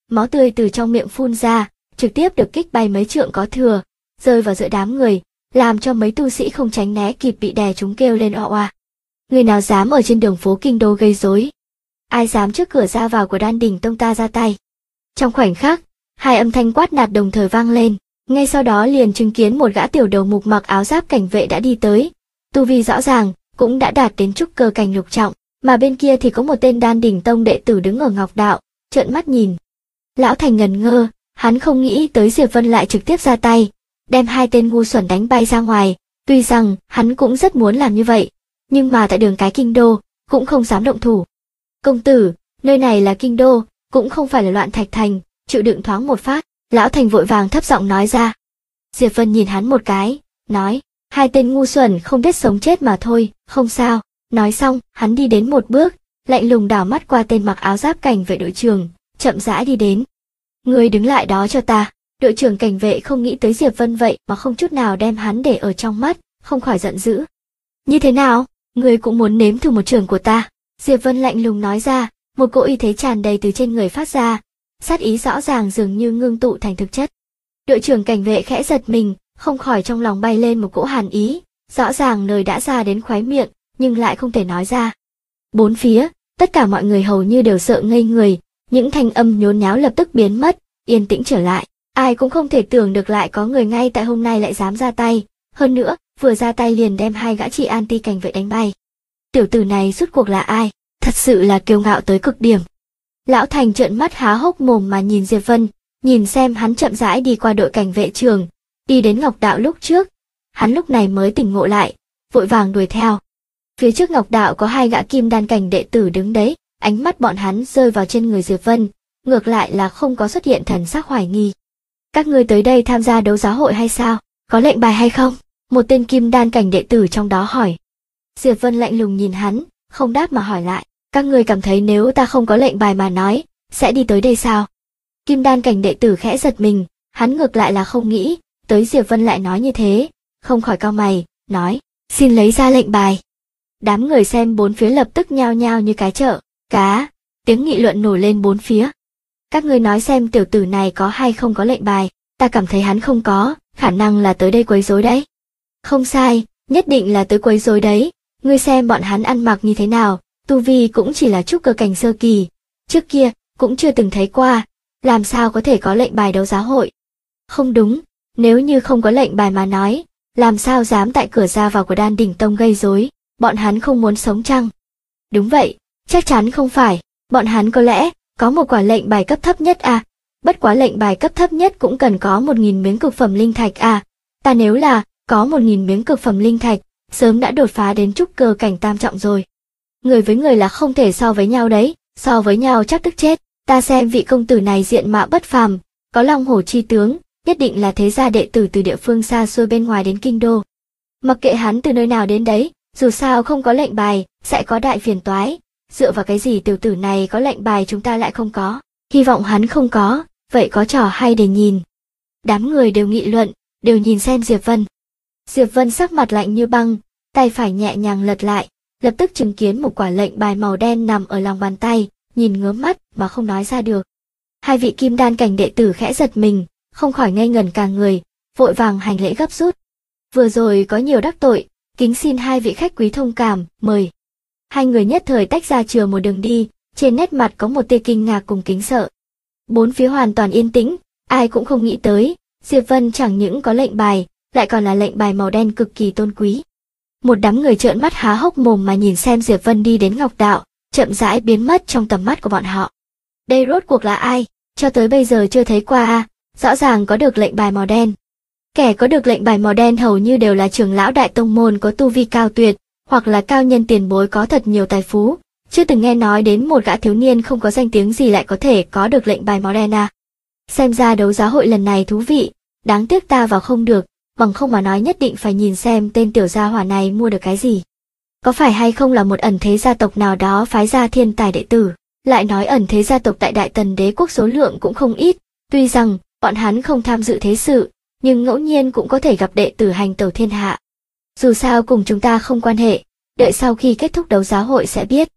máu tươi từ trong miệng phun ra, trực tiếp được kích bay mấy trượng có thừa, rơi vào giữa đám người, làm cho mấy tu sĩ không tránh né kịp bị đè chúng kêu lên oa oa. Người nào dám ở trên đường phố kinh đô gây rối? Ai dám trước cửa ra vào của Đan Đỉnh Tông ta ra tay? Trong khoảnh khắc, hai âm thanh quát nạt đồng thời vang lên, ngay sau đó liền chứng kiến một gã tiểu đầu mục mặc áo giáp cảnh vệ đã đi tới, tu vi rõ ràng cũng đã đạt đến trúc cơ cảnh lục trọng, mà bên kia thì có một tên Đan Đỉnh Tông đệ tử đứng ở ngọc đạo, trợn mắt nhìn. Lão Thành ngần ngơ, hắn không nghĩ tới Diệp Vân lại trực tiếp ra tay, đem hai tên ngu xuẩn đánh bay ra ngoài, tuy rằng hắn cũng rất muốn làm như vậy, nhưng mà tại đường cái kinh đô, cũng không dám động thủ. Công tử, nơi này là kinh đô, cũng không phải là loạn thạch thành, chịu đựng thoáng một phát, Lão Thành vội vàng thấp giọng nói ra. Diệp Vân nhìn hắn một cái, nói, hai tên ngu xuẩn không biết sống chết mà thôi, không sao. Nói xong, hắn đi đến một bước, lạnh lùng đảo mắt qua tên mặc áo giáp cảnh vệ đội trưởng, chậm rãi đi đến. Ngươi đứng lại đó cho ta. Đội trưởng cảnh vệ không nghĩ tới Diệp Vân vậy mà không chút nào đem hắn để ở trong mắt, không khỏi giận dữ. Như thế nào, ngươi cũng muốn nếm thử một trường của ta? Diệp Vân lạnh lùng nói ra, một cỗ uy thế tràn đầy từ trên người phát ra, sát ý rõ ràng dường như ngưng tụ thành thực chất. Đội trưởng cảnh vệ khẽ giật mình, không khỏi trong lòng bay lên một cỗ hàn ý, rõ ràng lời đã ra đến khóe miệng, nhưng lại không thể nói ra. Bốn phía, tất cả mọi người hầu như đều sợ ngây người, những thanh âm nhốn nháo lập tức biến mất, yên tĩnh trở lại. Ai cũng không thể tưởng được lại có người ngay tại hôm nay lại dám ra tay, hơn nữa, vừa ra tay liền đem hai gã chị anti cảnh vệ đánh bay. Tiểu tử này rốt cuộc là ai? Thật sự là kiêu ngạo tới cực điểm. Lão Thành trợn mắt há hốc mồm mà nhìn Diệp Vân, nhìn xem hắn chậm rãi đi qua đội cảnh vệ trường, đi đến Ngọc Đạo lúc trước. Hắn lúc này mới tỉnh ngộ lại, vội vàng đuổi theo. Phía trước Ngọc Đạo có hai gã kim đan cảnh đệ tử đứng đấy, ánh mắt bọn hắn rơi vào trên người Diệp Vân, ngược lại là không có xuất hiện thần sắc hoài nghi. Các ngươi tới đây tham gia đấu giá hội hay sao? Có lệnh bài hay không? Một tên kim đan cảnh đệ tử trong đó hỏi. Diệp Vân lạnh lùng nhìn hắn, không đáp mà hỏi lại. Các ngươi cảm thấy nếu ta không có lệnh bài mà nói, sẽ đi tới đây sao? Kim đan cảnh đệ tử khẽ giật mình, hắn ngược lại là không nghĩ, tới Diệp Vân lại nói như thế, không khỏi cau mày, nói, xin lấy ra lệnh bài. Đám người xem bốn phía lập tức nhao nhao như cái chợ cá, tiếng nghị luận nổi lên bốn phía. Các ngươi nói xem tiểu tử này có hay không có lệnh bài, ta cảm thấy hắn không có, khả năng là tới đây quấy rối đấy. Không sai, nhất định là tới quấy rối đấy, ngươi xem bọn hắn ăn mặc như thế nào, tu vi cũng chỉ là trúc cơ cảnh sơ kỳ, trước kia cũng chưa từng thấy qua, làm sao có thể có lệnh bài đấu giá hội. Không đúng, nếu như không có lệnh bài mà nói, làm sao dám tại cửa ra vào của Đan Đỉnh Tông gây rối, bọn hắn không muốn sống chăng? Đúng vậy, chắc chắn không phải, bọn hắn có lẽ có một quả lệnh bài cấp thấp nhất à, bất quá lệnh bài cấp thấp nhất cũng cần có 1.000 miếng cực phẩm linh thạch à, ta nếu là có 1.000 miếng cực phẩm linh thạch, sớm đã đột phá đến trúc cơ cảnh tam trọng rồi. Người với người là không thể so với nhau đấy, so với nhau chắc tức chết, ta xem vị công tử này diện mạo bất phàm, có long hổ chi tướng, nhất định là thế gia đệ tử từ địa phương xa xôi bên ngoài đến kinh đô. Mặc kệ hắn từ nơi nào đến đấy, dù sao không có lệnh bài, sẽ có đại phiền toái. Dựa vào cái gì tiểu tử này có lệnh bài chúng ta lại không có, hy vọng hắn không có, vậy có trò hay để nhìn. Đám người đều nghị luận, đều nhìn xem Diệp Vân. Diệp Vân sắc mặt lạnh như băng, tay phải nhẹ nhàng lật lại, lập tức chứng kiến một quả lệnh bài màu đen nằm ở lòng bàn tay, nhìn ngớ mắt mà không nói ra được. Hai vị kim đan cảnh đệ tử khẽ giật mình, không khỏi ngây ngẩn cả người, vội vàng hành lễ gấp rút. Vừa rồi có nhiều đắc tội, kính xin hai vị khách quý thông cảm, mời. Hai người nhất thời tách ra chừa một đường đi, trên nét mặt có một tia kinh ngạc cùng kính sợ. Bốn phía hoàn toàn yên tĩnh, ai cũng không nghĩ tới, Diệp Vân chẳng những có lệnh bài, lại còn là lệnh bài màu đen cực kỳ tôn quý. Một đám người trợn mắt há hốc mồm mà nhìn xem Diệp Vân đi đến Ngọc Đạo, chậm rãi biến mất trong tầm mắt của bọn họ. Đây rốt cuộc là ai, cho tới bây giờ chưa thấy qua à, rõ ràng có được lệnh bài màu đen. Kẻ có được lệnh bài màu đen hầu như đều là trưởng lão đại tông môn có tu vi cao tuyệt, hoặc là cao nhân tiền bối có thật nhiều tài phú, chưa từng nghe nói đến một gã thiếu niên không có danh tiếng gì lại có thể có được lệnh bài màu đen à. Xem ra đấu giá hội lần này thú vị, đáng tiếc ta vào không được, bằng không mà nói nhất định phải nhìn xem tên tiểu gia hỏa này mua được cái gì. Có phải hay không là một ẩn thế gia tộc nào đó phái ra thiên tài đệ tử, lại nói ẩn thế gia tộc tại Đại Tần đế quốc số lượng cũng không ít, tuy rằng bọn hắn không tham dự thế sự, nhưng ngẫu nhiên cũng có thể gặp đệ tử hành tẩu thiên hạ. Dù sao cùng chúng ta không quan hệ, đợi sau khi kết thúc đấu giá hội sẽ biết.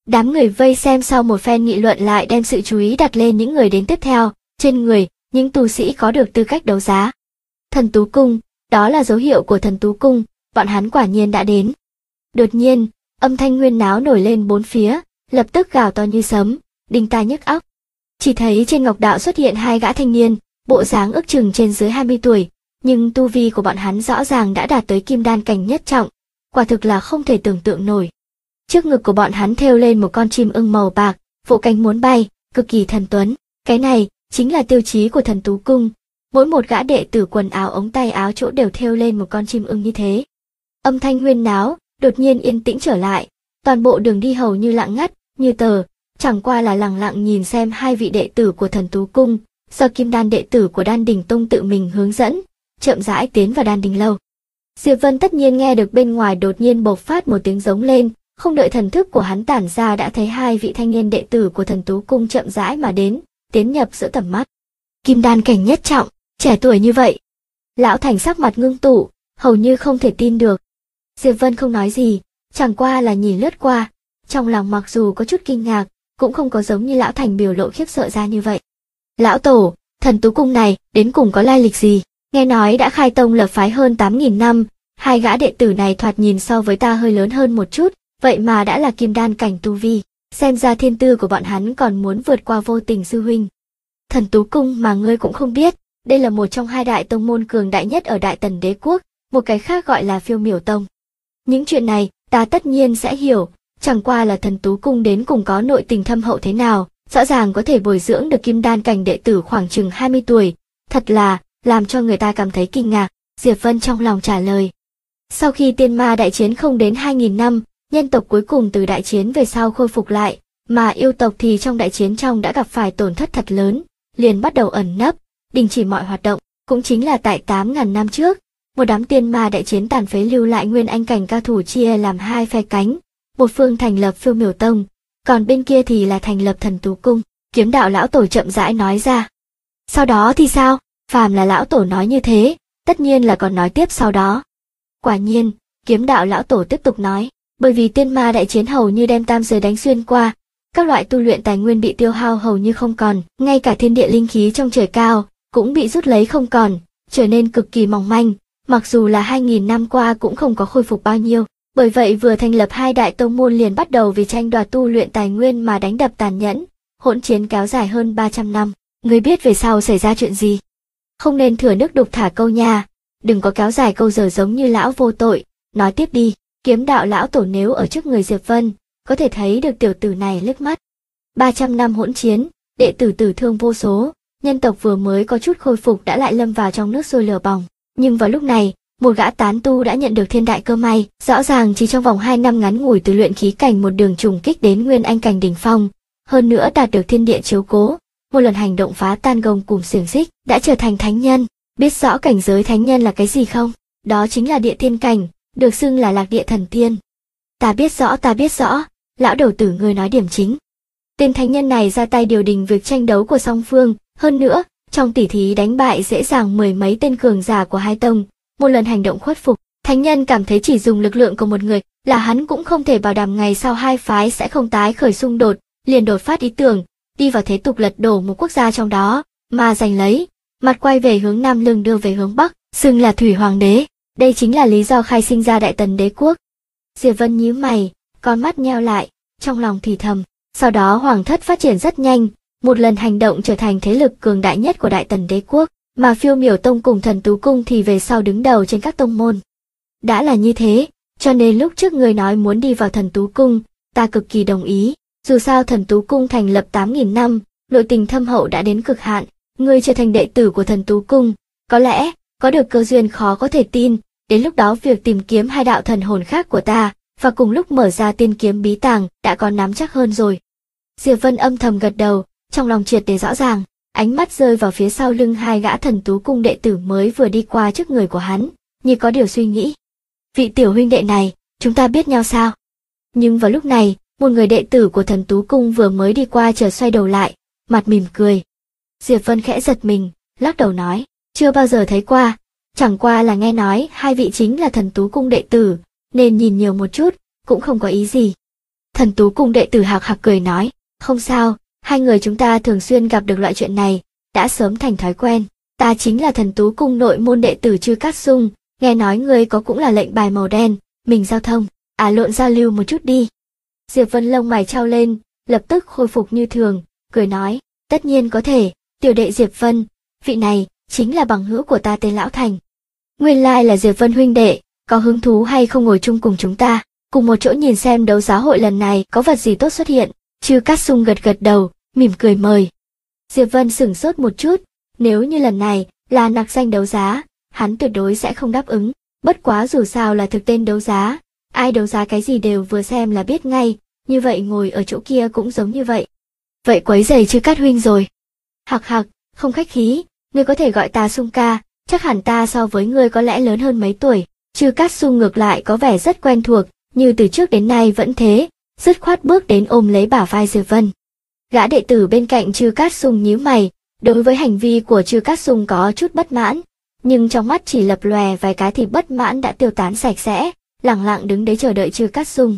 Đám người vây xem sau một phen nghị luận lại đem sự chú ý đặt lên những người đến tiếp theo, trên người, những tu sĩ có được tư cách đấu giá. Thần Tú Cung, đó là dấu hiệu của Thần Tú Cung, bọn hắn quả nhiên đã đến. Đột nhiên, âm thanh huyên náo nổi lên bốn phía, lập tức gào to như sấm, đinh tai nhức óc. Chỉ thấy trên ngọc đạo xuất hiện hai gã thanh niên, bộ dáng ước chừng trên dưới 20 tuổi, nhưng tu vi của bọn hắn rõ ràng đã đạt tới kim đan cảnh nhất trọng, quả thực là không thể tưởng tượng nổi. Trước ngực của bọn hắn thêu lên một con chim ưng màu bạc, vỗ cánh muốn bay, cực kỳ thần tuấn. Cái này chính là tiêu chí của Thần Tú Cung. Mỗi một gã đệ tử quần áo ống tay áo chỗ đều thêu lên một con chim ưng như thế. Âm thanh huyên náo đột nhiên yên tĩnh trở lại, toàn bộ đường đi hầu như lặng ngắt, như tờ, chẳng qua là lặng lặng nhìn xem hai vị đệ tử của Thần Tú Cung, do kim đan đệ tử của Đan Đình Tông tự mình hướng dẫn, chậm rãi tiến vào Đan Đình lâu. Diệp Vân tất nhiên nghe được bên ngoài đột nhiên bộc phát một tiếng giống lên, không đợi thần thức của hắn tản ra đã thấy hai vị thanh niên đệ tử của Thần Tú Cung chậm rãi mà đến, tiến nhập giữa tầm mắt. Kim đan cảnh nhất trọng, trẻ tuổi như vậy. Lão Thành sắc mặt ngưng tụ, hầu như không thể tin được. Diệp Vân không nói gì, chẳng qua là nhìn lướt qua, trong lòng mặc dù có chút kinh ngạc, cũng không có giống như Lão Thành biểu lộ khiếp sợ ra như vậy. Lão Tổ, Thần Tú Cung này đến cùng có lai lịch gì? Nghe nói đã khai tông lập phái hơn 8.000 năm, hai gã đệ tử này thoạt nhìn so với ta hơi lớn hơn một chút, vậy mà đã là kim đan cảnh tu vi, xem ra thiên tư của bọn hắn còn muốn vượt qua Vô Tình sư huynh. Thần Tú Cung mà ngươi cũng không biết, đây là một trong hai đại tông môn cường đại nhất ở Đại Tần Đế quốc, một cái khác gọi là Phiêu Miểu Tông. Những chuyện này, ta tất nhiên sẽ hiểu, chẳng qua là Thần Tú Cung đến cùng có nội tình thâm hậu thế nào, rõ ràng có thể bồi dưỡng được kim đan cảnh đệ tử khoảng chừng 20 tuổi, thật là làm cho người ta cảm thấy kinh ngạc. Diệp Vân trong lòng trả lời. Sau khi tiên ma đại chiến không đến 2.000 năm, nhân tộc cuối cùng từ đại chiến về sau khôi phục lại, mà yêu tộc thì trong đại chiến trong đã gặp phải tổn thất thật lớn, liền bắt đầu ẩn nấp, đình chỉ mọi hoạt động. Cũng chính là tại 8.000 năm trước, một đám tiên ma đại chiến tàn phế lưu lại nguyên anh cảnh cao thủ chia làm hai phe cánh, một phương thành lập Phiêu Miểu Tông, còn bên kia thì là thành lập Thần Tú Cung. Kiếm đạo lão tổ chậm rãi nói ra. Sau đó thì sao? Phàm là lão tổ nói như thế, tất nhiên là còn nói tiếp sau đó. Quả nhiên, kiếm đạo lão tổ tiếp tục nói, bởi vì tiên ma đại chiến hầu như đem tam giới đánh xuyên qua, các loại tu luyện tài nguyên bị tiêu hao hầu như không còn, ngay cả thiên địa linh khí trong trời cao cũng bị rút lấy không còn, trở nên cực kỳ mỏng manh, mặc dù là 2.000 năm qua cũng không có khôi phục bao nhiêu. Bởi vậy vừa thành lập hai đại tông môn liền bắt đầu vì tranh đoạt tu luyện tài nguyên mà đánh đập tàn nhẫn, hỗn chiến kéo dài hơn 300 năm. Ngươi biết về sau xảy ra chuyện gì? Không nên thừa nước đục thả câu nha, đừng có kéo dài câu giờ giống như lão vô tội, nói tiếp đi. Kiếm đạo lão tổ nếu ở trước người Diệp Vân, có thể thấy được tiểu tử này liếc mắt. 300 năm hỗn chiến, đệ tử tử thương vô số, nhân tộc vừa mới có chút khôi phục đã lại lâm vào trong nước sôi lửa bỏng. Nhưng vào lúc này, một gã tán tu đã nhận được thiên đại cơ may, rõ ràng chỉ trong vòng 2 năm ngắn ngủi từ luyện khí cảnh một đường trùng kích đến nguyên anh cảnh đỉnh phong, hơn nữa đạt được thiên địa chiếu cố, một lần hành động phá tan gông cùm xiềng xích, đã trở thành thánh nhân. Biết rõ cảnh giới thánh nhân là cái gì không? Đó chính là địa thiên cảnh, được xưng là lạc địa thần tiên. Ta biết rõ, lão đầu tử ngươi nói điểm chính. Tên thánh nhân này ra tay điều đình việc tranh đấu của song phương, hơn nữa, trong tỉ thí đánh bại dễ dàng mười mấy tên cường giả của hai tông, một lần hành động khuất phục. Thánh nhân cảm thấy chỉ dùng lực lượng của một người là hắn cũng không thể bảo đảm ngày sau hai phái sẽ không tái khởi xung đột, liền đột phát ý tưởng, đi vào thế tục lật đổ một quốc gia trong đó, mà giành lấy, mặt quay về hướng Nam lưng đưa về hướng Bắc, xưng là Thủy Hoàng đế. Đây chính là lý do khai sinh ra Đại Tần Đế quốc. Diệp Vân nhíu mày, con mắt nheo lại, trong lòng thì thầm. Sau đó Hoàng thất phát triển rất nhanh, một lần hành động trở thành thế lực cường đại nhất của Đại Tần Đế quốc, mà Phiêu Miểu Tông cùng Thần Tú Cung thì về sau đứng đầu trên các tông môn. Đã là như thế, cho nên lúc trước người nói muốn đi vào Thần Tú Cung, ta cực kỳ đồng ý. Dù sao Thần Tú Cung thành lập 8.000 năm, nội tình thâm hậu đã đến cực hạn, ngươi trở thành đệ tử của Thần Tú Cung, có lẽ có được cơ duyên khó có thể tin, đến lúc đó việc tìm kiếm hai đạo thần hồn khác của ta, và cùng lúc mở ra tiên kiếm bí tàng, đã có nắm chắc hơn rồi. Diệp Vân âm thầm gật đầu, trong lòng triệt để rõ ràng, ánh mắt rơi vào phía sau lưng hai gã Thần Tú Cung đệ tử mới vừa đi qua trước người của hắn, như có điều suy nghĩ. Vị tiểu huynh đệ này, chúng ta biết nhau sao? Nhưng vào lúc này, một người đệ tử của Thần Tú Cung vừa mới đi qua chợt xoay đầu lại, mặt mỉm cười. Diệp Vân khẽ giật mình, lắc đầu nói, chưa bao giờ thấy qua, chẳng qua là nghe nói hai vị chính là Thần Tú Cung đệ tử, nên nhìn nhiều một chút, cũng không có ý gì. Thần Tú Cung đệ tử hạc hạc cười nói, không sao, hai người chúng ta thường xuyên gặp được loại chuyện này, đã sớm thành thói quen. Ta chính là Thần Tú Cung nội môn đệ tử Trư Cát Sung, nghe nói ngươi có cũng là lệnh bài màu đen, mình giao thông, lộn giao lưu một chút đi. Diệp Vân lông mày trao lên, lập tức khôi phục như thường, cười nói, tất nhiên có thể, tiểu đệ Diệp Vân, vị này chính là bằng hữu của ta tên Lão Thành. Nguyên lai là Diệp Vân huynh đệ, có hứng thú hay không ngồi chung cùng chúng ta, cùng một chỗ nhìn xem đấu giá hội lần này có vật gì tốt xuất hiện. Trư Cát Sung gật gật đầu, mỉm cười mời. Diệp Vân sửng sốt một chút, nếu như lần này là nặc danh đấu giá, hắn tuyệt đối sẽ không đáp ứng, bất quá dù sao là thực tên đấu giá, ai đấu giá cái gì đều vừa xem là biết ngay, như vậy ngồi ở chỗ kia cũng giống như vậy. Vậy quấy rầy Trư Cát huynh rồi. Hạc hạc, không khách khí, ngươi có thể gọi ta Sung ca, chắc hẳn ta so với ngươi có lẽ lớn hơn mấy tuổi. Trư Cát Sung ngược lại có vẻ rất quen thuộc, như từ trước đến nay vẫn thế, dứt khoát bước đến ôm lấy bả vai Diệp Vân. Gã đệ tử bên cạnh Trư Cát Sung nhíu mày, đối với hành vi của Trư Cát Sung có chút bất mãn, nhưng trong mắt chỉ lập lòe vài cái thì bất mãn đã tiêu tán sạch sẽ, lẳng lặng đứng đấy chờ đợi Trư Cát Sung.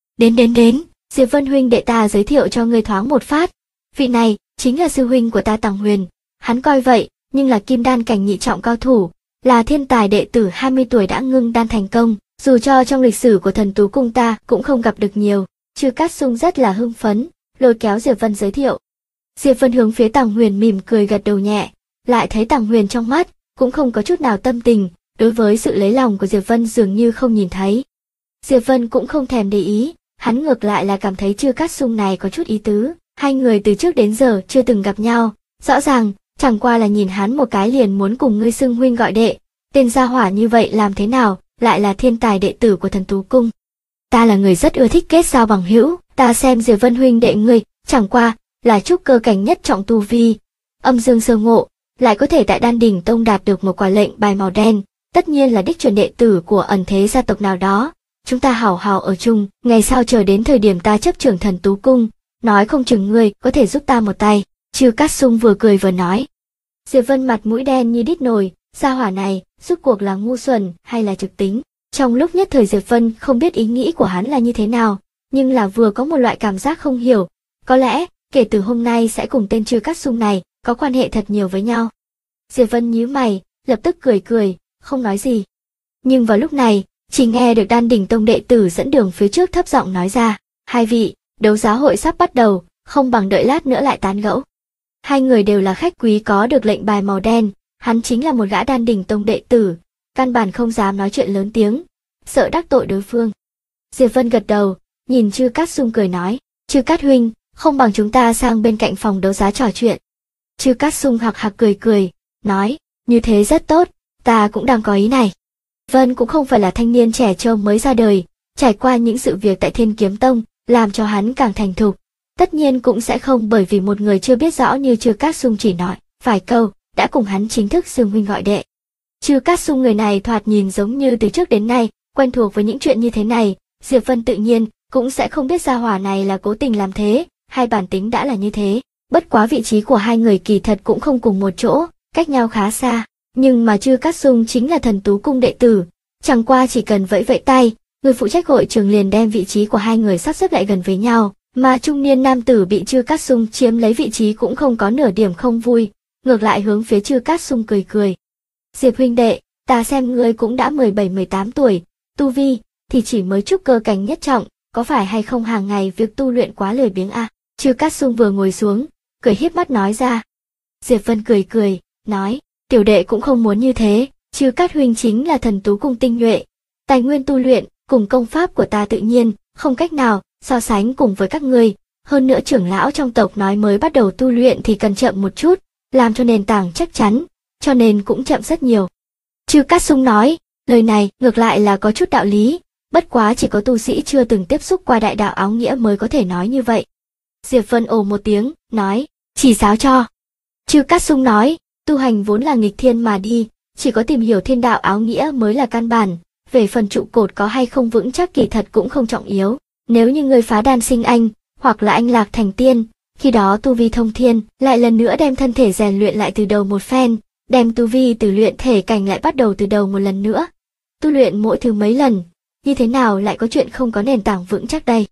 Đến, Diệp Vân huynh đệ ta giới thiệu cho ngươi thoáng một phát, vị này chính là sư huynh của ta Tằng Huyền, hắn coi vậy, nhưng là kim đan cảnh nhị trọng cao thủ, là thiên tài đệ tử 20 tuổi đã ngưng đan thành công, dù cho trong lịch sử của Thần Tú Cung ta cũng không gặp được nhiều. Trư Cát Sung rất là hưng phấn, lôi kéo Diệp Vân giới thiệu. Diệp Vân hướng phía Tằng Huyền mỉm cười gật đầu nhẹ, lại thấy Tằng Huyền trong mắt cũng không có chút nào tâm tình, đối với sự lấy lòng của Diệp Vân dường như không nhìn thấy. Diệp Vân cũng không thèm để ý, hắn ngược lại là cảm thấy Trư Cát Sung này có chút ý tứ, hai người từ trước đến giờ chưa từng gặp nhau, rõ ràng chẳng qua là nhìn hắn một cái liền muốn cùng ngươi xưng huynh gọi đệ, tên gia hỏa như vậy làm thế nào, lại là thiên tài đệ tử của Thần Tú Cung. Ta là người rất ưa thích kết giao bằng hữu, ta xem Diệp Vân huynh đệ ngươi, chẳng qua là trúc cơ cảnh nhất trọng tu vi, âm dương sơ ngộ, lại có thể tại Đan Đỉnh Tông đạt được một quả lệnh bài màu đen, tất nhiên là đích truyền đệ tử của ẩn thế gia tộc nào đó. Chúng ta hảo hảo ở chung, ngày sau chờ đến thời điểm ta chấp trưởng Thần Tú Cung, nói không chừng ngươi có thể giúp ta một tay. Trư Cát Sung vừa cười vừa nói. Diệp Vân mặt mũi đen như đít nồi, gia hỏa này, rốt cuộc là ngu xuẩn hay là trực tính. Trong lúc nhất thời Diệp Vân không biết ý nghĩ của hắn là như thế nào, nhưng là vừa có một loại cảm giác không hiểu, có lẽ kể từ hôm nay sẽ cùng tên Trư Cát Sung này có quan hệ thật nhiều với nhau. Diệp Vân nhíu mày, lập tức cười, không nói gì. Nhưng vào lúc này, chỉ nghe được Đan Đỉnh Tông đệ tử dẫn đường phía trước thấp giọng nói ra, hai vị, đấu giá hội sắp bắt đầu, không bằng đợi lát nữa lại tán gẫu. Hai người đều là khách quý có được lệnh bài màu đen, hắn chính là một gã Đan Đỉnh Tông đệ tử, căn bản không dám nói chuyện lớn tiếng, sợ đắc tội đối phương. Diệp Vân gật đầu, nhìn Trư Cát Sung cười nói, Trư Cát huynh, không bằng chúng ta sang bên cạnh phòng đấu giá trò chuyện. Trư Cát Sung hạc hạc cười, nói, như thế rất tốt, ta cũng đang có ý này. Vân cũng không phải là thanh niên trẻ trâu mới ra đời, trải qua những sự việc tại Thiên Kiếm Tông, làm cho hắn càng thành thục. Tất nhiên cũng sẽ không bởi vì một người chưa biết rõ như Trư Cát Sung chỉ nói vài câu, đã cùng hắn chính thức xưng huynh gọi đệ. Trư Cát Sung người này thoạt nhìn giống như từ trước đến nay, quen thuộc với những chuyện như thế này, Diệp Vân tự nhiên cũng sẽ không biết gia hỏa này là cố tình làm thế, hay bản tính đã là như thế. Bất quá vị trí của hai người kỳ thật cũng không cùng một chỗ, cách nhau khá xa, nhưng mà Trư Cát Sung chính là Thần Tú Cung đệ tử, chẳng qua chỉ cần vẫy vẫy tay, người phụ trách hội trường liền đem vị trí của hai người sắp xếp lại gần với nhau, mà trung niên nam tử bị Trư Cát Sung chiếm lấy vị trí cũng không có nửa điểm không vui, ngược lại hướng phía Trư Cát Sung cười. Diệp huynh đệ, ta xem ngươi cũng đã 17-18 tuổi, tu vi thì chỉ mới trúc cơ cảnh nhất trọng, có phải hay không hàng ngày việc tu luyện quá lười biếng à? Trư Cát Sung vừa ngồi xuống, cười híp mắt nói ra. Diệp Vân cười, nói, tiểu đệ cũng không muốn như thế, Trư Cát huynh chính là Thần Tú Cung tinh nhuệ, tài nguyên tu luyện cùng công pháp của ta tự nhiên không cách nào so sánh cùng với các ngươi, hơn nữa trưởng lão trong tộc nói mới bắt đầu tu luyện thì cần chậm một chút, làm cho nền tảng chắc chắn, cho nên cũng chậm rất nhiều. Trư Cát Sung nói, lời này ngược lại là có chút đạo lý, bất quá chỉ có tu sĩ chưa từng tiếp xúc qua đại đạo áo nghĩa mới có thể nói như vậy. Diệp Vân ồ một tiếng, nói, chỉ giáo cho. Trư Cát Sung nói, tu hành vốn là nghịch thiên mà đi, chỉ có tìm hiểu thiên đạo áo nghĩa mới là căn bản, về phần trụ cột có hay không vững chắc kỳ thật cũng không trọng yếu. Nếu như người phá đan sinh anh, hoặc là anh lạc thành tiên, khi đó tu vi thông thiên, lại lần nữa đem thân thể rèn luyện lại từ đầu một phen, đem tu vi từ luyện thể cảnh lại bắt đầu từ đầu một lần nữa. Tu luyện mỗi thứ mấy lần, như thế nào lại có chuyện không có nền tảng vững chắc đây?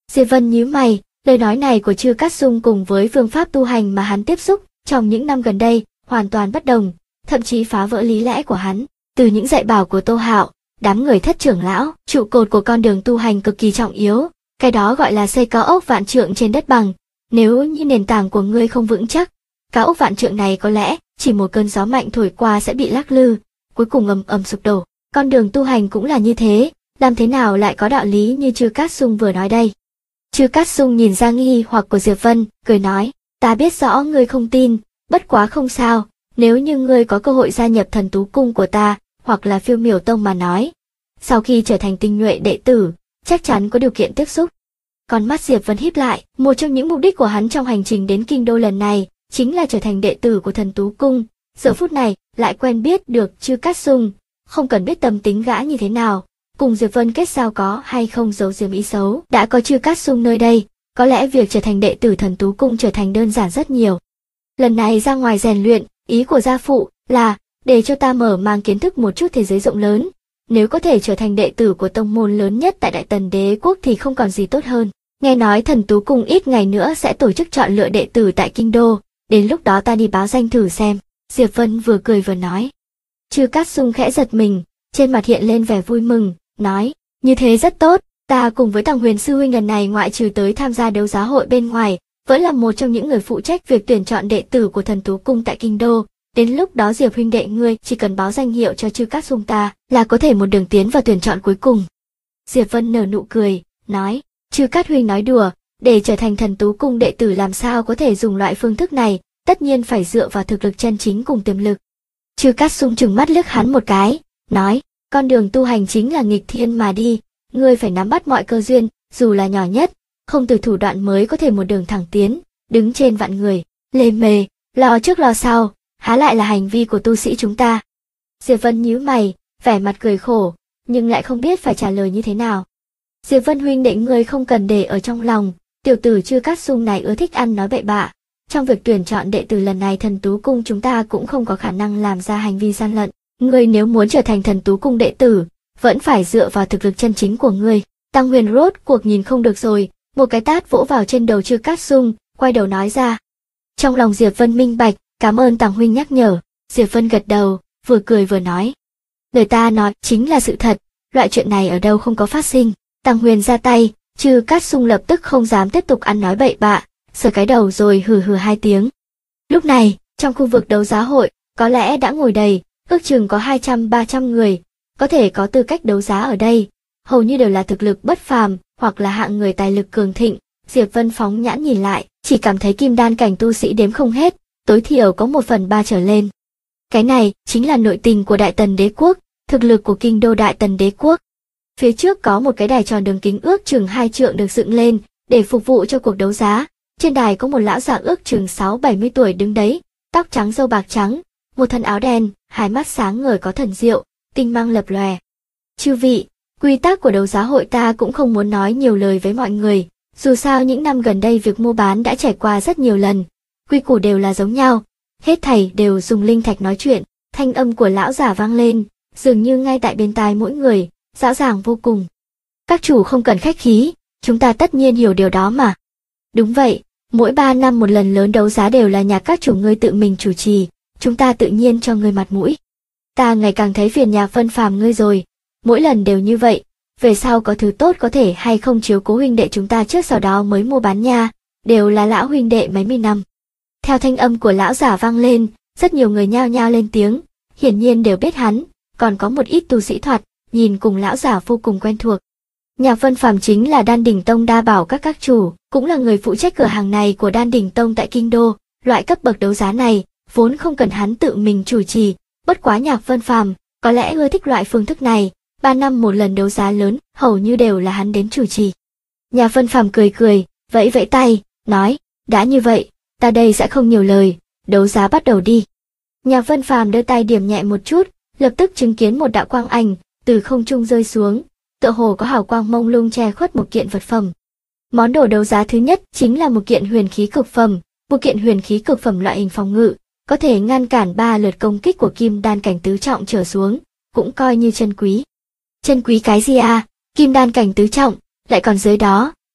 Diệp Vân nhíu mày, lời nói này của Chư Cát Sung cùng với phương pháp tu hành mà hắn tiếp xúc trong những năm gần đây hoàn toàn bất đồng, thậm chí phá vỡ lý lẽ của hắn. Từ những dạy bảo của Tô Hạo, đám người Thất trưởng lão, trụ cột của con đường tu hành cực kỳ trọng yếu, cái đó gọi là xây cao ốc vạn trượng trên đất bằng. Nếu như nền tảng của ngươi không vững chắc, cao ốc vạn trượng này có lẽ chỉ một cơn gió mạnh thổi qua sẽ bị lắc lư, cuối cùng ầm ầm sụp đổ. Con đường tu hành cũng là như thế, làm thế nào lại có đạo lý như Chư Cát Sung vừa nói đây? Chư Cát Sung nhìn ra nghi hoặc của Diệp Vân, cười nói, ta biết rõ ngươi không tin, bất quá không sao, nếu như ngươi có cơ hội gia nhập Thần Tú Cung của ta, hoặc là Phiêu Miểu Tông mà nói. Sau khi trở thành tinh nhuệ đệ tử, chắc chắn có điều kiện tiếp xúc. Con mắt Diệp Vân híp lại, một trong những mục đích của hắn trong hành trình đến Kinh Đô lần này, chính là trở thành đệ tử của Thần Tú Cung. Giờ phút này, lại quen biết được Chư Cát Sung, không cần biết tâm tính gã như thế nào, cùng Diệp Vân kết giao có hay không giấu giếm ý xấu. Đã có Chư Cát Sung nơi đây, có lẽ việc trở thành đệ tử Thần Tú Cung trở thành đơn giản rất nhiều. Lần này ra ngoài rèn luyện, ý của gia phụ là để cho ta mở mang kiến thức một chút thế giới rộng lớn. Nếu có thể trở thành đệ tử của tông môn lớn nhất tại Đại Tần Đế quốc thì không còn gì tốt hơn. Nghe nói Thần Tú Cung ít ngày nữa sẽ tổ chức chọn lựa đệ tử tại Kinh Đô, đến lúc đó ta đi báo danh thử xem. Diệp Vân vừa cười vừa nói. Chư Cát Sung khẽ giật mình, trên mặt hiện lên vẻ vui mừng, nói, như thế rất tốt, ta cùng với Tằng Huyền sư huynh lần này ngoại trừ tới tham gia đấu giá hội bên ngoài, vẫn là một trong những người phụ trách việc tuyển chọn đệ tử của Thần Tú Cung tại Kinh Đô. Đến lúc đó Diệp huynh đệ ngươi chỉ cần báo danh hiệu cho Chư Cát Sung ta là có thể một đường tiến vào tuyển chọn cuối cùng. Diệp Vân nở nụ cười, nói, Chư Cát huynh nói đùa, để trở thành Thần Tú Cung đệ tử làm sao có thể dùng loại phương thức này, tất nhiên phải dựa vào thực lực chân chính cùng tiềm lực. Chư Cát Sung trừng mắt liếc hắn một cái, nói, con đường tu hành chính là nghịch thiên mà đi, ngươi phải nắm bắt mọi cơ duyên, dù là nhỏ nhất, không từ thủ đoạn mới có thể một đường thẳng tiến, đứng trên vạn người, lề mề, lo trước lo sau, há lại là hành vi của tu sĩ chúng ta. Diệp Vân nhíu mày, vẻ mặt cười khổ, nhưng lại không biết phải trả lời như thế nào. Diệp Vân huynh đệ ngươi không cần để ở trong lòng, tiểu tử Chư Cát Sung này ưa thích ăn nói bậy bạ. Trong việc tuyển chọn đệ tử lần này Thần Tú Cung chúng ta cũng không có khả năng làm ra hành vi gian lận. Ngươi nếu muốn trở thành Thần Tú Cung đệ tử, vẫn phải dựa vào thực lực chân chính của ngươi. Tằng Huyền rốt cuộc nhìn không được rồi, một cái tát vỗ vào trên đầu Chư Cát Sung, quay đầu nói ra. Trong lòng Diệp Vân minh bạch, cảm ơn Tằng huynh nhắc nhở. Diệp Vân gật đầu, vừa cười vừa nói. Lời ta nói chính là sự thật, loại chuyện này ở đâu không có phát sinh. Tằng Huyền ra tay, Chư Cát Sung lập tức không dám tiếp tục ăn nói bậy bạ, sờ cái đầu rồi hừ hừ hai tiếng. Lúc này, trong khu vực đấu giá hội, có lẽ đã ngồi đầy, ước chừng có 200-300 người, có thể có tư cách đấu giá ở đây, hầu như đều là thực lực bất phàm, hoặc là hạng người tài lực cường thịnh. Diệp Vân phóng nhãn nhìn lại, chỉ cảm thấy kim đan cảnh tu sĩ đếm không hết, tối thiểu có 1/3 trở lên. Cái này chính là nội tình của Đại Tần Đế quốc, thực lực của Kinh Đô Đại Tần Đế quốc. Phía trước có một cái đài tròn đường kính ước chừng 2 trượng được dựng lên để phục vụ cho cuộc đấu giá. Trên đài có một lão già ước chừng 60-70 tuổi đứng đấy, tóc trắng râu bạc trắng, một thân áo đen, hai mắt sáng ngời có thần diệu, tinh mang lập lòe. Chư vị, quy tắc của đấu giá hội ta cũng không muốn nói nhiều lời với mọi người, dù sao những năm gần đây việc mua bán đã trải qua rất nhiều lần, quy củ đều là giống nhau, hết thảy đều dùng linh thạch nói chuyện. Thanh âm của lão già vang lên, dường như ngay tại bên tai mỗi người, rõ ràng vô cùng. Các chủ không cần khách khí, chúng ta tất nhiên hiểu điều đó mà. Đúng vậy, mỗi 3 năm một lần lớn đấu giá đều là nhà các chủ ngươi tự mình chủ trì, chúng ta tự nhiên cho ngươi mặt mũi. Ta ngày càng thấy phiền nhà Vân Phàm ngươi rồi, mỗi lần đều như vậy, về sau có thứ tốt có thể hay không chiếu cố huynh đệ chúng ta trước sau đó mới mua bán nha, đều là lão huynh đệ mấy mươi năm. Theo thanh âm của lão giả vang lên, rất nhiều người nhao nhao lên tiếng, hiển nhiên đều biết hắn, còn có một ít tu sĩ thoạt, nhìn cùng lão giả vô cùng quen thuộc. Nhạc Vân Phàm chính là Đan Đỉnh Tông đa bảo các chủ, cũng là người phụ trách cửa hàng này của Đan Đỉnh Tông tại Kinh Đô, loại cấp bậc đấu giá này, vốn không cần hắn tự mình chủ trì, bất quá Nhạc Vân Phàm có lẽ ưa thích loại phương thức này, 3 năm một lần đấu giá lớn, hầu như đều là hắn đến chủ trì. Nhạc Vân Phàm cười cười, vẫy vẫy tay, nói, đã như vậy, ta đây sẽ không nhiều lời, đấu giá bắt đầu đi. Nhạc Vân Phàm đưa tay điểm nhẹ một chút, lập tức chứng kiến một đạo quang ảnh từ không trung rơi xuống, tựa hồ có hào quang mông lung che khuất một kiện vật phẩm. Món đồ đấu giá thứ nhất chính là một kiện huyền khí cực phẩm, một kiện huyền khí cực phẩm loại hình phòng ngự, có thể ngăn cản 3 lượt công kích của kim đan cảnh tứ trọng trở xuống, cũng coi như chân quý. Chân quý cái gì à? Kim đan cảnh tứ trọng, lại còn dưới đó,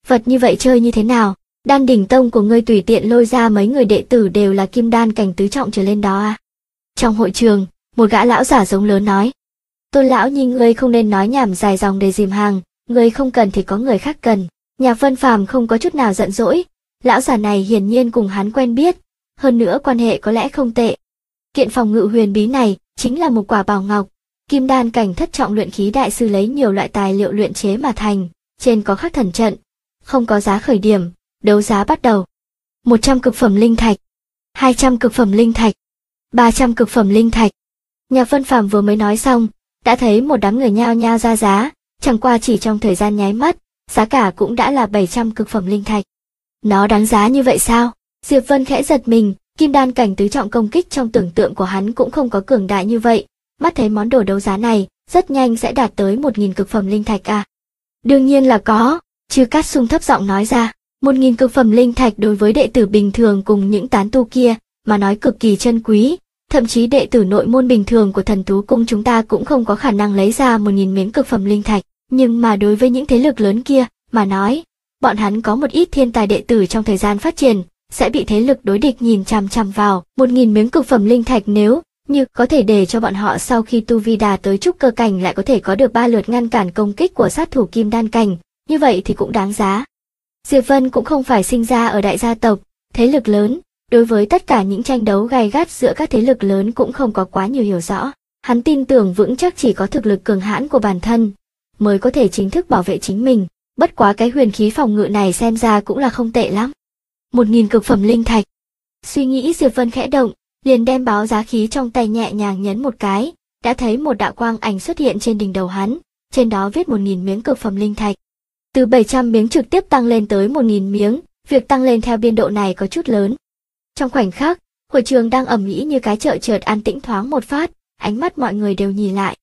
vật như vậy chơi như thế nào? Đan đỉnh tông của ngươi tùy tiện lôi ra mấy người đệ tử đều là kim đan cảnh tứ trọng trở lên đó à? Trong hội trường, một gã lão giả giống lớn nói. Tôn lão nhi, ngươi không nên nói nhảm dài dòng để dìm hàng, ngươi không cần thì có người khác cần. Nhạc Vân Phàm không có chút nào giận dỗi, lão giả này hiển nhiên cùng hắn quen biết, hơn nữa quan hệ có lẽ không tệ. Kiện phòng ngự huyền bí này chính là một quả bảo ngọc, kim đan cảnh thất trọng luyện khí đại sư lấy nhiều loại tài liệu luyện chế mà thành, trên có khắc thần trận, không có giá khởi điểm, đấu giá bắt đầu. 100 cực phẩm linh thạch, 200 cực phẩm linh thạch, 300 cực phẩm linh thạch. Nhạc Vân Phàm vừa mới nói xong, đã thấy một đám người nhao nhao ra giá, chẳng qua chỉ trong thời gian nháy mắt, giá cả cũng đã là 700 cực phẩm linh thạch. Nó đáng giá như vậy sao? Diệp Vân khẽ giật mình, kim đan cảnh tứ trọng công kích trong tưởng tượng của hắn cũng không có cường đại như vậy, mắt thấy món đồ đấu giá này, rất nhanh sẽ đạt tới 1000 cực phẩm linh thạch à? Đương nhiên là có, Chư Cát Sung thấp giọng nói ra, 1000 cực phẩm linh thạch đối với đệ tử bình thường cùng những tán tu kia mà nói cực kỳ chân quý, thậm chí đệ tử nội môn bình thường của Thần Tú Cung chúng ta cũng không có khả năng lấy ra 1000 miếng cực phẩm linh thạch, nhưng mà đối với những thế lực lớn kia mà nói, bọn hắn có một ít thiên tài đệ tử trong thời gian phát triển sẽ bị thế lực đối địch nhìn chằm chằm vào. 1000 miếng cực phẩm linh thạch nếu như có thể để cho bọn họ sau khi tu vi đạt tới trúc cơ cảnh lại có thể có được 3 lượt ngăn cản công kích của sát thủ kim đan cảnh, như vậy thì cũng đáng giá. Diệp Vân cũng không phải sinh ra ở đại gia tộc, thế lực lớn, đối với tất cả những tranh đấu gay gắt giữa các thế lực lớn cũng không có quá nhiều hiểu rõ. Hắn tin tưởng vững chắc chỉ có thực lực cường hãn của bản thân mới có thể chính thức bảo vệ chính mình, bất quá cái huyền khí phòng ngự này xem ra cũng là không tệ lắm. 1000 cực phẩm linh thạch. Suy nghĩ Diệp Vân khẽ động, liền đem báo giá khí trong tay nhẹ nhàng nhấn một cái, đã thấy một đạo quang ảnh xuất hiện trên đỉnh đầu hắn, trên đó viết 1000 miếng cực phẩm linh thạch. Từ 700 miếng trực tiếp tăng lên tới 1000 miếng, việc tăng lên theo biên độ này có chút lớn. Trong khoảnh khắc, hội trường đang ầm ĩ như cái chợ chợt an tĩnh thoáng một phát, ánh mắt mọi người đều nhìn lại.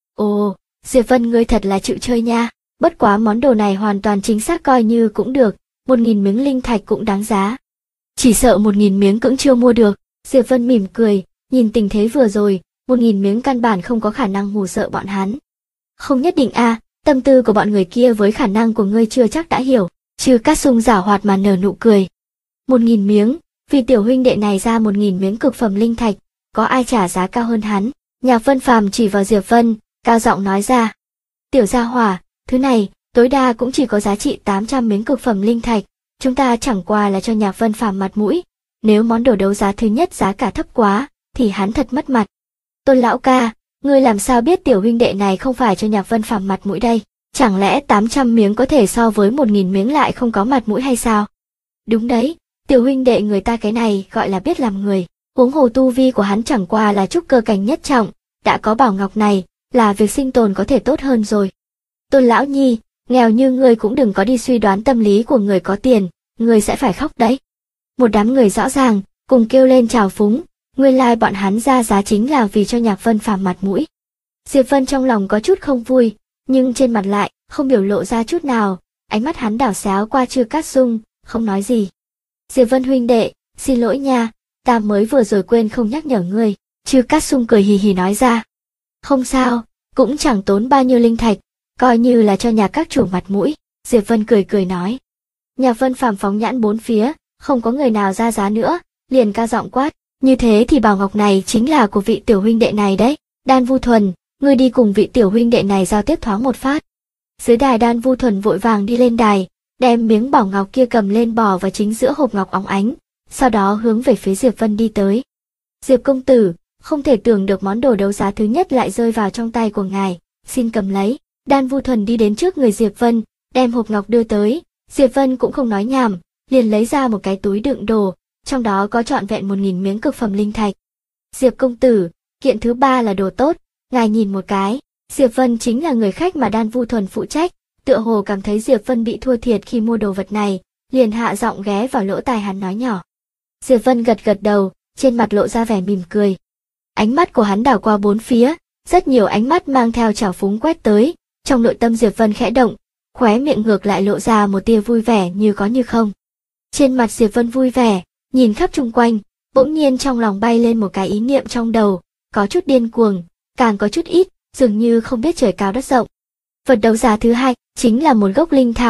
Ồ, Diệp Vân ngươi thật là chịu chơi nha, bất quá món đồ này hoàn toàn chính xác coi như cũng được, 1000 miếng linh thạch cũng đáng giá. Chỉ sợ 1000 miếng cũng chưa mua được, Diệp Vân mỉm cười, nhìn tình thế vừa rồi, 1000 miếng căn bản không có khả năng hù sợ bọn hắn. Không nhất định a, tâm tư của bọn người kia với khả năng của ngươi chưa chắc đã hiểu, Chư Cát Sung giảo hoạt mà nở nụ cười. 1000 miếng, vì tiểu huynh đệ này ra 1000 miếng cực phẩm linh thạch, có ai trả giá cao hơn hắn? Nhạc Vân Phàm chỉ vào Diệp Vân, cao giọng nói ra. Tiểu gia hỏa, thứ này, tối đa cũng chỉ có giá trị 800 miếng cực phẩm linh thạch, chúng ta chẳng qua là cho Nhạc Vân Phàm mặt mũi, nếu món đồ đấu giá thứ nhất giá cả thấp quá, thì hắn thật mất mặt. Tôn lão ca, ngươi làm sao biết tiểu huynh đệ này không phải cho Nhạc Vân Phàm mặt mũi đây? Chẳng lẽ 800 miếng có thể so với 1000 miếng lại không có mặt mũi hay sao? Đúng đấy, tiểu huynh đệ người ta cái này gọi là biết làm người, huống hồ tu vi của hắn chẳng qua là trúc cơ cảnh nhất trọng, đã có bảo ngọc này, là việc sinh tồn có thể tốt hơn rồi. Tôn lão nhi, nghèo như ngươi cũng đừng có đi suy đoán tâm lý của người có tiền, ngươi sẽ phải khóc đấy. Một đám người rõ ràng, cùng kêu lên trào phúng, nguyên lai bọn hắn ra giá chính là vì cho Nhạc Vân Phàm mặt mũi. Diệp Vân trong lòng có chút không vui, nhưng trên mặt lại không biểu lộ ra chút nào, ánh mắt hắn đảo xéo qua Chư Cát Sung, không nói gì. Diệp Vân huynh đệ, xin lỗi nha, ta mới vừa rồi quên không nhắc nhở ngươi, Chư Cát Sung cười hì hì nói ra. Không sao, cũng chẳng tốn bao nhiêu linh thạch, coi như là cho nhà các chủ mặt mũi, Diệp Vân cười cười nói. Nhạc Vân Phàm phóng nhãn bốn phía, không có người nào ra giá nữa, liền ca giọng quát, như thế thì bảo ngọc này chính là của vị tiểu huynh đệ này đấy, Đan Vu Thuần, ngươi đi cùng vị tiểu huynh đệ này giao tiếp thoáng một phát. Dưới đài Đan Vu Thuần vội vàng đi lên đài, đem miếng bảo ngọc kia cầm lên bỏ vào chính giữa hộp ngọc óng ánh, sau đó hướng về phía Diệp Vân đi tới. Diệp công tử, không thể tưởng được món đồ đấu giá thứ nhất lại rơi vào trong tay của ngài, xin cầm lấy. Đan Vu Thuần đi đến trước người Diệp Vân, đem hộp ngọc đưa tới, Diệp Vân cũng không nói nhảm, liền lấy ra một cái túi đựng đồ, trong đó có trọn vẹn 1000 miếng cực phẩm linh thạch. Diệp công tử, kiện thứ ba là đồ tốt, ngài nhìn một cái. Diệp Vân chính là người khách mà Đan Vu Thuần phụ trách, tựa hồ cảm thấy Diệp Vân bị thua thiệt khi mua đồ vật này, liền hạ giọng ghé vào lỗ tai hắn nói nhỏ. Diệp Vân gật gật đầu, trên mặt lộ ra vẻ mỉm cười. Ánh mắt của hắn đảo qua bốn phía, rất nhiều ánh mắt mang theo trào phúng quét tới, trong nội tâm Diệp Vân khẽ động, khóe miệng ngược lại lộ ra một tia vui vẻ như có như không. Trên mặt Diệp Vân vui vẻ, nhìn khắp chung quanh, bỗng nhiên trong lòng bay lên một cái ý niệm trong đầu, có chút điên cuồng, càng có chút ít, dường như không biết trời cao đất rộng. Vật đấu giá thứ hai chính là một gốc linh thảo,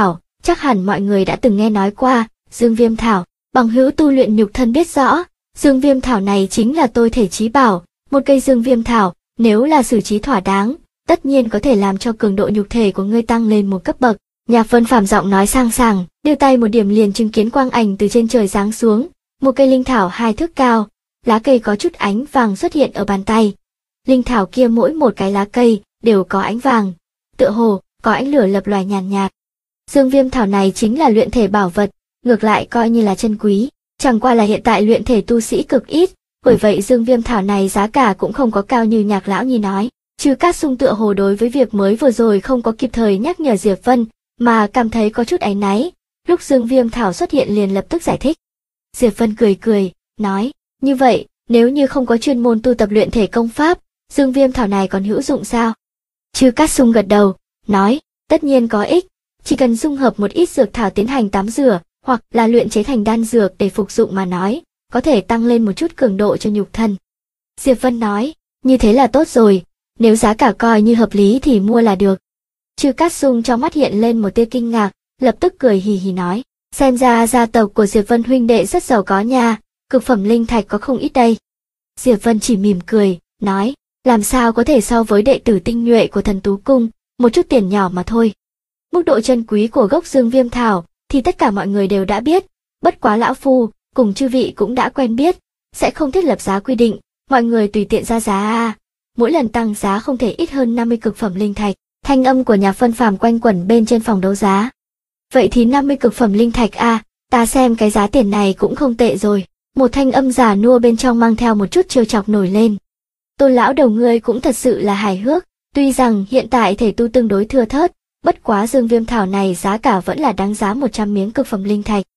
chắc hẳn mọi người đã từng nghe nói qua, Dương Viêm Thảo, bằng hữu tu luyện nhục thân biết rõ, Dương Viêm Thảo này chính là tôi thể chí bảo, một cây Dương Viêm Thảo, nếu là xử trí thỏa đáng, tất nhiên có thể làm cho cường độ nhục thể của ngươi tăng lên một cấp bậc. Nhạc Vân Phàm giọng nói sang sảng, đưa tay một điểm liền chứng kiến quang ảnh từ trên trời giáng xuống, một cây linh thảo 2 thước cao, lá cây có chút ánh vàng xuất hiện ở bàn tay. Linh thảo kia mỗi một cái lá cây đều có ánh vàng, tựa hồ có ánh lửa lập lòe nhàn nhạt. Dương Viêm Thảo này chính là luyện thể bảo vật, ngược lại coi như là chân quý, chẳng qua là hiện tại luyện thể tu sĩ cực ít, bởi vậy Dương Viêm Thảo này giá cả cũng không có cao như Nhạc lão nhi nói. Trừ Cát Sung tựa hồ đối với việc mới vừa rồi không có kịp thời nhắc nhở Diệp Vân, mà cảm thấy có chút áy náy, lúc Dương Viêm Thảo xuất hiện liền lập tức giải thích. Diệp Vân cười cười, nói, như vậy, nếu như không có chuyên môn tu tập luyện thể công pháp, Dương Viêm Thảo này còn hữu dụng sao? Trừ Cát Sung gật đầu, nói, tất nhiên có ích, chỉ cần dung hợp một ít dược thảo tiến hành tắm rửa, hoặc là luyện chế thành đan dược để phục dụng mà nói, có thể tăng lên một chút cường độ cho nhục thân. Diệp Vân nói, như thế là tốt rồi, nếu giá cả coi như hợp lý thì mua là được. Trừ Cát Sung trong mắt hiện lên một tia kinh ngạc, lập tức cười hì hì nói, xem ra gia tộc của Diệp Vân huynh đệ rất giàu có nha, cực phẩm linh thạch có không ít đây. Diệp Vân chỉ mỉm cười, nói, làm sao có thể so với đệ tử tinh nhuệ của Thần Tú Cung, một chút tiền nhỏ mà thôi. Mức độ chân quý của gốc Dương Viêm Thảo thì tất cả mọi người đều đã biết, bất quá lão phu cùng chư vị cũng đã quen biết, sẽ không thiết lập giá quy định, mọi người tùy tiện ra giá a. Mỗi lần tăng giá không thể ít hơn 50 cực phẩm linh thạch. Thanh âm của Nhạc Vân Phàm quanh quẩn bên trên phòng đấu giá. Vậy thì 50 cực phẩm linh thạch a, ta xem cái giá tiền này cũng không tệ rồi. Một thanh âm già nua bên trong mang theo một chút trêu chọc nổi lên. Tôn lão đầu ngươi cũng thật sự là hài hước, tuy rằng hiện tại thể tu tương đối thưa thớt, bất quá Dương Viêm Thảo này giá cả vẫn là đáng giá 100 miếng cực phẩm linh thạch.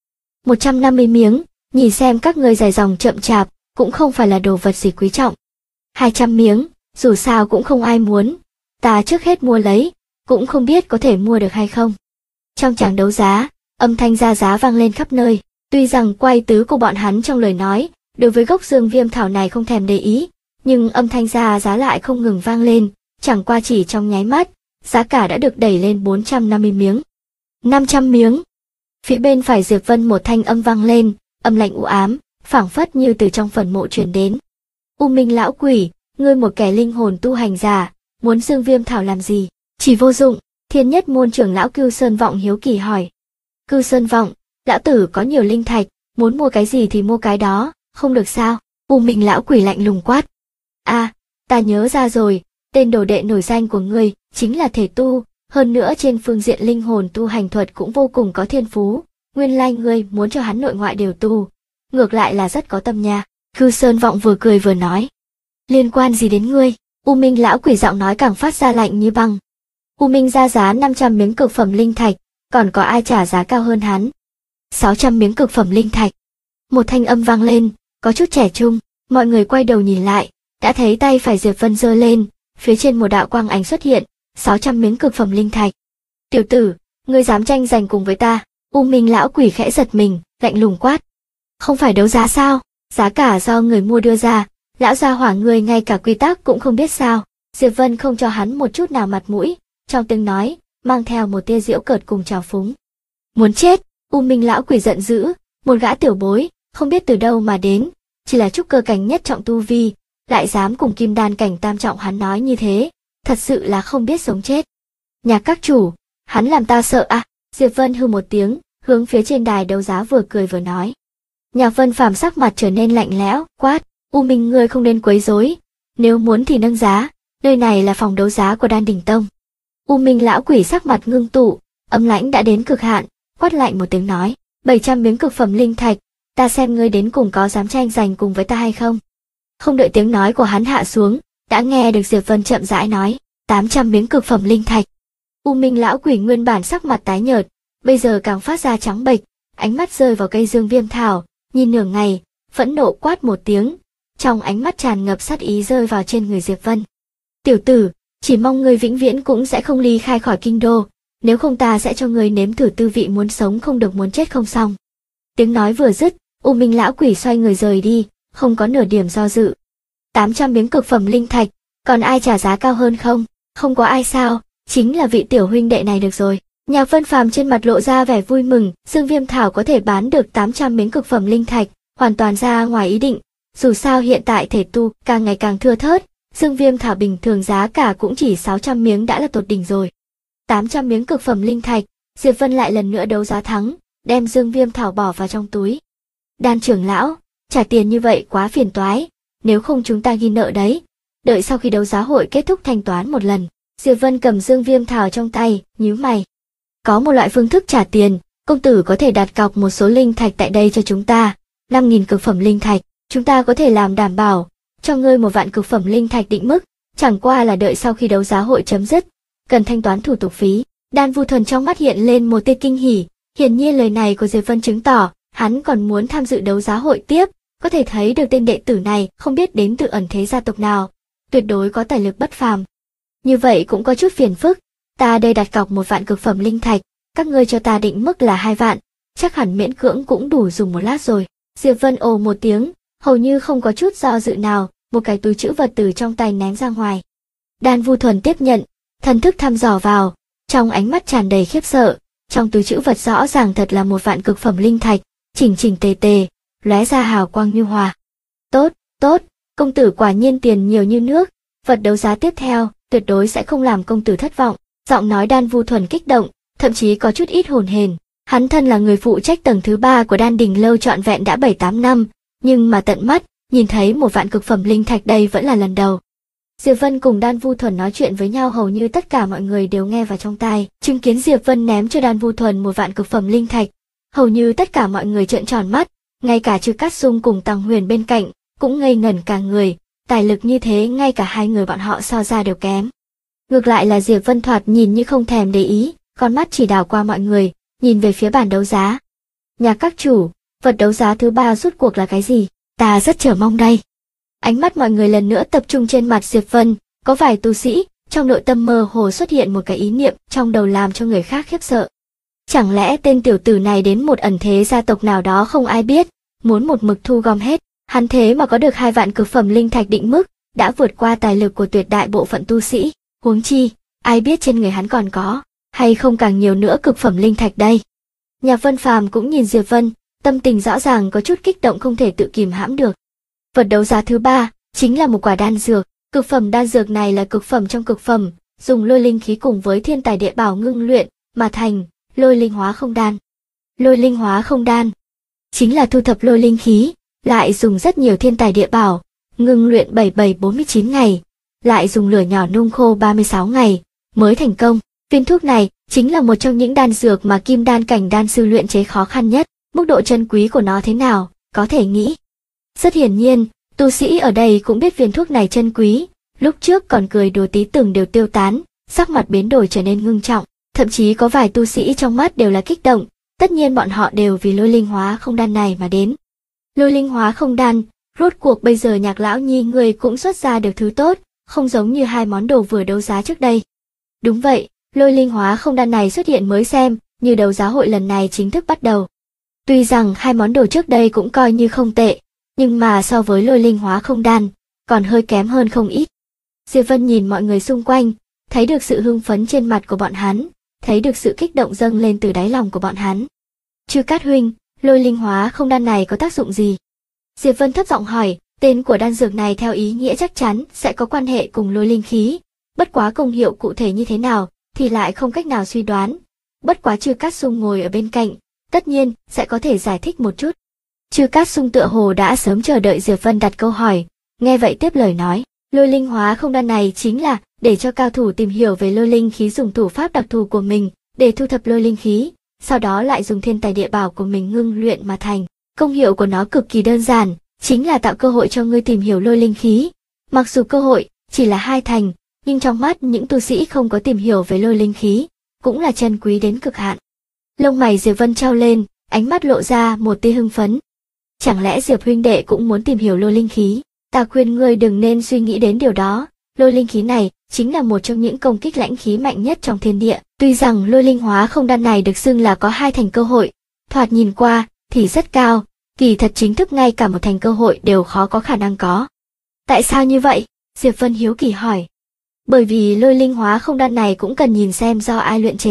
150 miếng, nhìn xem các ngươi dài dòng chậm chạp, cũng không phải là đồ vật gì quý trọng. 200 miếng, dù sao cũng không ai muốn. Ta trước hết mua lấy, cũng không biết có thể mua được hay không. Trong tràng đấu giá, âm thanh ra giá vang lên khắp nơi, tuy rằng quay tứ của bọn hắn trong lời nói, đối với gốc Dương Viêm Thảo này không thèm để ý, nhưng âm thanh ra giá lại không ngừng vang lên, chẳng qua chỉ trong nháy mắt, giá cả đã được đẩy lên 450 miếng. 500 miếng. Phía bên phải Diệp Vân một thanh âm vang lên, âm lạnh u ám, phảng phất như từ trong phần mộ truyền đến. U Minh lão quỷ, ngươi một kẻ linh hồn tu hành giả, muốn Dương Viêm Thảo làm gì? Chỉ vô dụng. Thiên Nhất môn trưởng lão Cưu Sơn Vọng hiếu kỳ hỏi. Cưu Sơn Vọng, lão tử có nhiều linh thạch, muốn mua cái gì thì mua cái đó, không được sao? U Minh lão quỷ lạnh lùng quát. À, ta nhớ ra rồi, tên đồ đệ nổi danh của ngươi chính là thể tu, hơn nữa trên phương diện linh hồn tu hành thuật cũng vô cùng có thiên phú, nguyên lai ngươi muốn cho hắn nội ngoại đều tu, ngược lại là rất có tâm nha. Cưu Sơn Vọng vừa cười vừa nói. Liên quan gì đến ngươi? U Minh lão quỷ giọng nói càng phát ra lạnh như băng. U Minh ra giá 500 miếng cực phẩm linh thạch, còn có ai trả giá cao hơn hắn? 600 miếng cực phẩm linh thạch. Một thanh âm vang lên, có chút trẻ trung, mọi người quay đầu nhìn lại, đã thấy tay phải Diệp Vân giơ lên, phía trên một đạo quang ảnh xuất hiện, 600 miếng cực phẩm linh thạch. Tiểu tử, ngươi dám tranh giành cùng với ta? U Minh lão quỷ khẽ giật mình, lạnh lùng quát. Không phải đấu giá sao? Giá cả do người mua đưa ra, lão gia hỏa ngươi ngay cả quy tắc cũng không biết sao? Diệp Vân không cho hắn một chút nào mặt mũi, trong tiếng nói, mang theo một tia giễu cợt cùng trào phúng. Muốn chết! U Minh lão quỷ giận dữ, một gã tiểu bối, không biết từ đâu mà đến, chỉ là trúc cơ cảnh nhất trọng tu vi, lại dám cùng kim đan cảnh tam trọng hắn nói như thế, thật sự là không biết sống chết. Nhà các chủ, hắn làm ta sợ à? Diệp Vân hừ một tiếng, hướng phía trên đài đấu giá vừa cười vừa nói. Nhạc Vân Phàm sắc mặt trở nên lạnh lẽo, quát, U Minh ngươi không nên quấy rối, nếu muốn thì nâng giá, nơi này là phòng đấu giá của Đan Đỉnh Tông. U Minh lão quỷ sắc mặt ngưng tụ, âm lãnh đã đến cực hạn, quát lạnh một tiếng nói, 700 miếng cực phẩm linh thạch, ta xem ngươi đến cùng có dám tranh giành cùng với ta hay không. Không đợi tiếng nói của hắn hạ xuống, đã nghe được Diệp Vân chậm rãi nói, 800 miếng cực phẩm linh thạch. U Minh lão quỷ nguyên bản sắc mặt tái nhợt, bây giờ càng phát ra trắng bệch, ánh mắt rơi vào cây Dương Viêm Thảo, nhìn nửa ngày, phẫn nộ quát một tiếng, trong ánh mắt tràn ngập sát ý rơi vào trên người Diệp Vân. Tiểu tử, chỉ mong ngươi vĩnh viễn cũng sẽ không ly khai khỏi kinh đô, nếu không ta sẽ cho ngươi nếm thử tư vị muốn sống không được muốn chết không xong. Tiếng nói vừa dứt, U Minh lão quỷ xoay người rời đi, không có nửa điểm do dự. 800 miếng cực phẩm linh thạch, còn ai trả giá cao hơn không? Không có ai sao, chính là vị tiểu huynh đệ này được rồi. Nhạc Vân Phàm trên mặt lộ ra vẻ vui mừng, Dương Viêm Thảo có thể bán được 800 miếng cực phẩm linh thạch, hoàn toàn ra ngoài ý định. Dù sao hiện tại thể tu càng ngày càng thưa thớt, Dương Viêm Thảo bình thường giá cả cũng chỉ 600 miếng đã là tột đỉnh rồi. 800 miếng cực phẩm linh thạch, Diệp Vân lại lần nữa đấu giá thắng, đem Dương Viêm Thảo bỏ vào trong túi. Đan trưởng lão, trả tiền như vậy quá phiền toái, nếu không chúng ta ghi nợ đấy. Đợi sau khi đấu giá hội kết thúc thanh toán một lần. Diệp Vân cầm Dương Viêm Thảo trong tay, nhíu mày. Có một loại phương thức trả tiền, công tử có thể đặt cọc một số linh thạch tại đây cho chúng ta, 5.000 cực phẩm linh thạch, chúng ta có thể làm đảm bảo, cho ngươi 1 vạn cực phẩm linh thạch định mức, chẳng qua là đợi sau khi đấu giá hội chấm dứt, cần thanh toán thủ tục phí. Đan Vu Thuần trong mắt hiện lên một tia kinh hỉ, hiển nhiên lời này của Diệp Vân chứng tỏ, hắn còn muốn tham dự đấu giá hội tiếp, có thể thấy được tên đệ tử này không biết đến từ ẩn thế gia tộc nào, tuyệt đối có tài lực bất phàm. Như vậy cũng có chút phiền phức, ta đây đặt cọc 1 vạn cực phẩm linh thạch, các ngươi cho ta định mức là 2 vạn, chắc hẳn miễn cưỡng cũng đủ dùng một lát rồi. Diệp Vân ồ một tiếng, hầu như không có chút do dự nào, một cái túi trữ vật từ trong tay ném ra ngoài. Đan Vu Thuần tiếp nhận, thần thức thăm dò vào, trong ánh mắt tràn đầy khiếp sợ, trong túi trữ vật rõ ràng thật là 1 vạn cực phẩm linh thạch, chỉnh chỉnh tề tề, lóe ra hào quang nhu hòa. Tốt, tốt, công tử quả nhiên tiền nhiều như nước, vật đấu giá tiếp theo, tuyệt đối sẽ không làm công tử thất vọng. Giọng nói Đan Vu Thuần kích động, thậm chí có chút ít hồn hển. Hắn thân là người phụ trách tầng thứ 3 của Đan Đình lâu trọn vẹn đã 7-8 năm, nhưng mà tận mắt, nhìn thấy 1 vạn cực phẩm linh thạch đây vẫn là lần đầu. Diệp Vân cùng Đan Vu Thuần nói chuyện với nhau hầu như tất cả mọi người đều nghe vào trong tai, chứng kiến Diệp Vân ném cho Đan Vu Thuần 1 vạn cực phẩm linh thạch. Hầu như tất cả mọi người trợn tròn mắt, ngay cả Trư Cát Sung cùng Tăng Huyền bên cạnh, cũng ngây ngẩn cả người, tài lực như thế ngay cả hai người bọn họ so ra đều kém. Ngược lại là Diệp Vân thoạt nhìn như không thèm để ý, con mắt chỉ đảo qua mọi người, nhìn về phía bàn đấu giá. Nhà các chủ, vật đấu giá thứ 3 rút cuộc là cái gì? Ta rất chờ mong đây. Ánh mắt mọi người lần nữa tập trung trên mặt Diệp Vân, có vài tu sĩ, trong nội tâm mơ hồ xuất hiện một cái ý niệm trong đầu làm cho người khác khiếp sợ. Chẳng lẽ tên tiểu tử này đến một ẩn thế gia tộc nào đó không ai biết, muốn một mực thu gom hết, hắn thế mà có được 2 vạn cực phẩm linh thạch định mức, đã vượt qua tài lực của tuyệt đại bộ phận tu sĩ, huống chi, ai biết trên người hắn còn có, hay không càng nhiều nữa cực phẩm linh thạch đây. Nhạc Vân Phàm cũng nhìn Diệp Vân, tâm tình rõ ràng có chút kích động không thể tự kìm hãm được. Vật đấu giá thứ 3 chính là một quả đan dược, cực phẩm đan dược này là cực phẩm trong cực phẩm, dùng lôi linh khí cùng với thiên tài địa bảo ngưng luyện mà thành lôi linh hóa không đan. Lôi linh hóa không đan chính là thu thập lôi linh khí, lại dùng rất nhiều thiên tài địa bảo, ngưng luyện 7749 ngày, lại dùng lửa nhỏ nung khô 36 ngày mới thành công. Viên thuốc này chính là một trong những đan dược mà kim đan cảnh đan sư luyện chế khó khăn nhất, mức độ chân quý của nó thế nào, có thể nghĩ. Rất hiển nhiên, tu sĩ ở đây cũng biết viên thuốc này chân quý, lúc trước còn cười đùa tí từng đều tiêu tán, sắc mặt biến đổi trở nên ngưng trọng, thậm chí có vài tu sĩ trong mắt đều là kích động, tất nhiên bọn họ đều vì lôi linh hóa không đan này mà đến. Lôi linh hóa không đan, rốt cuộc bây giờ Nhạc lão nhi người cũng xuất ra được thứ tốt, không giống như 2 món đồ vừa đấu giá trước đây. Đúng vậy, lôi linh hóa không đan này xuất hiện mới xem, như đấu giá hội lần này chính thức bắt đầu. Tuy rằng 2 món đồ trước đây cũng coi như không tệ, nhưng mà so với lôi linh hóa không đan, còn hơi kém hơn không ít. Diệp Vân nhìn mọi người xung quanh, thấy được sự hưng phấn trên mặt của bọn hắn, thấy được sự kích động dâng lên từ đáy lòng của bọn hắn. Trư Cát huynh, lôi linh hóa không đan này có tác dụng gì? Diệp Vân thấp giọng hỏi, tên của đan dược này theo ý nghĩa chắc chắn sẽ có quan hệ cùng lôi linh khí, bất quá công hiệu cụ thể như thế nào thì lại không cách nào suy đoán. Bất quá Trư Cát Sung ngồi ở bên cạnh, tất nhiên sẽ có thể giải thích một chút. Trư Cát Sung tựa hồ đã sớm chờ đợi Diệp Vân đặt câu hỏi, nghe vậy tiếp lời nói, lôi linh hóa không đan này chính là để cho cao thủ tìm hiểu về lôi linh khí, dùng thủ pháp đặc thù của mình để thu thập lôi linh khí, sau đó lại dùng thiên tài địa bảo của mình ngưng luyện mà thành. Công hiệu của nó cực kỳ đơn giản, chính là tạo cơ hội cho ngươi tìm hiểu lôi linh khí. Mặc dù cơ hội chỉ là 2 thành, nhưng trong mắt những tu sĩ không có tìm hiểu về lôi linh khí, cũng là chân quý đến cực hạn. Lông mày Diệp Vân trao lên, ánh mắt lộ ra một tia hưng phấn. Chẳng lẽ Diệp huynh đệ cũng muốn tìm hiểu lôi linh khí? Ta khuyên ngươi đừng nên suy nghĩ đến điều đó. Lôi linh khí này chính là một trong những công kích lãnh khí mạnh nhất trong thiên địa. Tuy rằng lôi linh hóa không đan này được xưng là có 2 thành cơ hội, thoạt nhìn qua thì rất cao, kỳ thật chính thức ngay cả 1 thành cơ hội đều khó có khả năng có. Tại sao như vậy? Diệp Vân hiếu kỳ hỏi. Bởi vì lôi linh hóa không đan này cũng cần nhìn xem do ai luyện chế,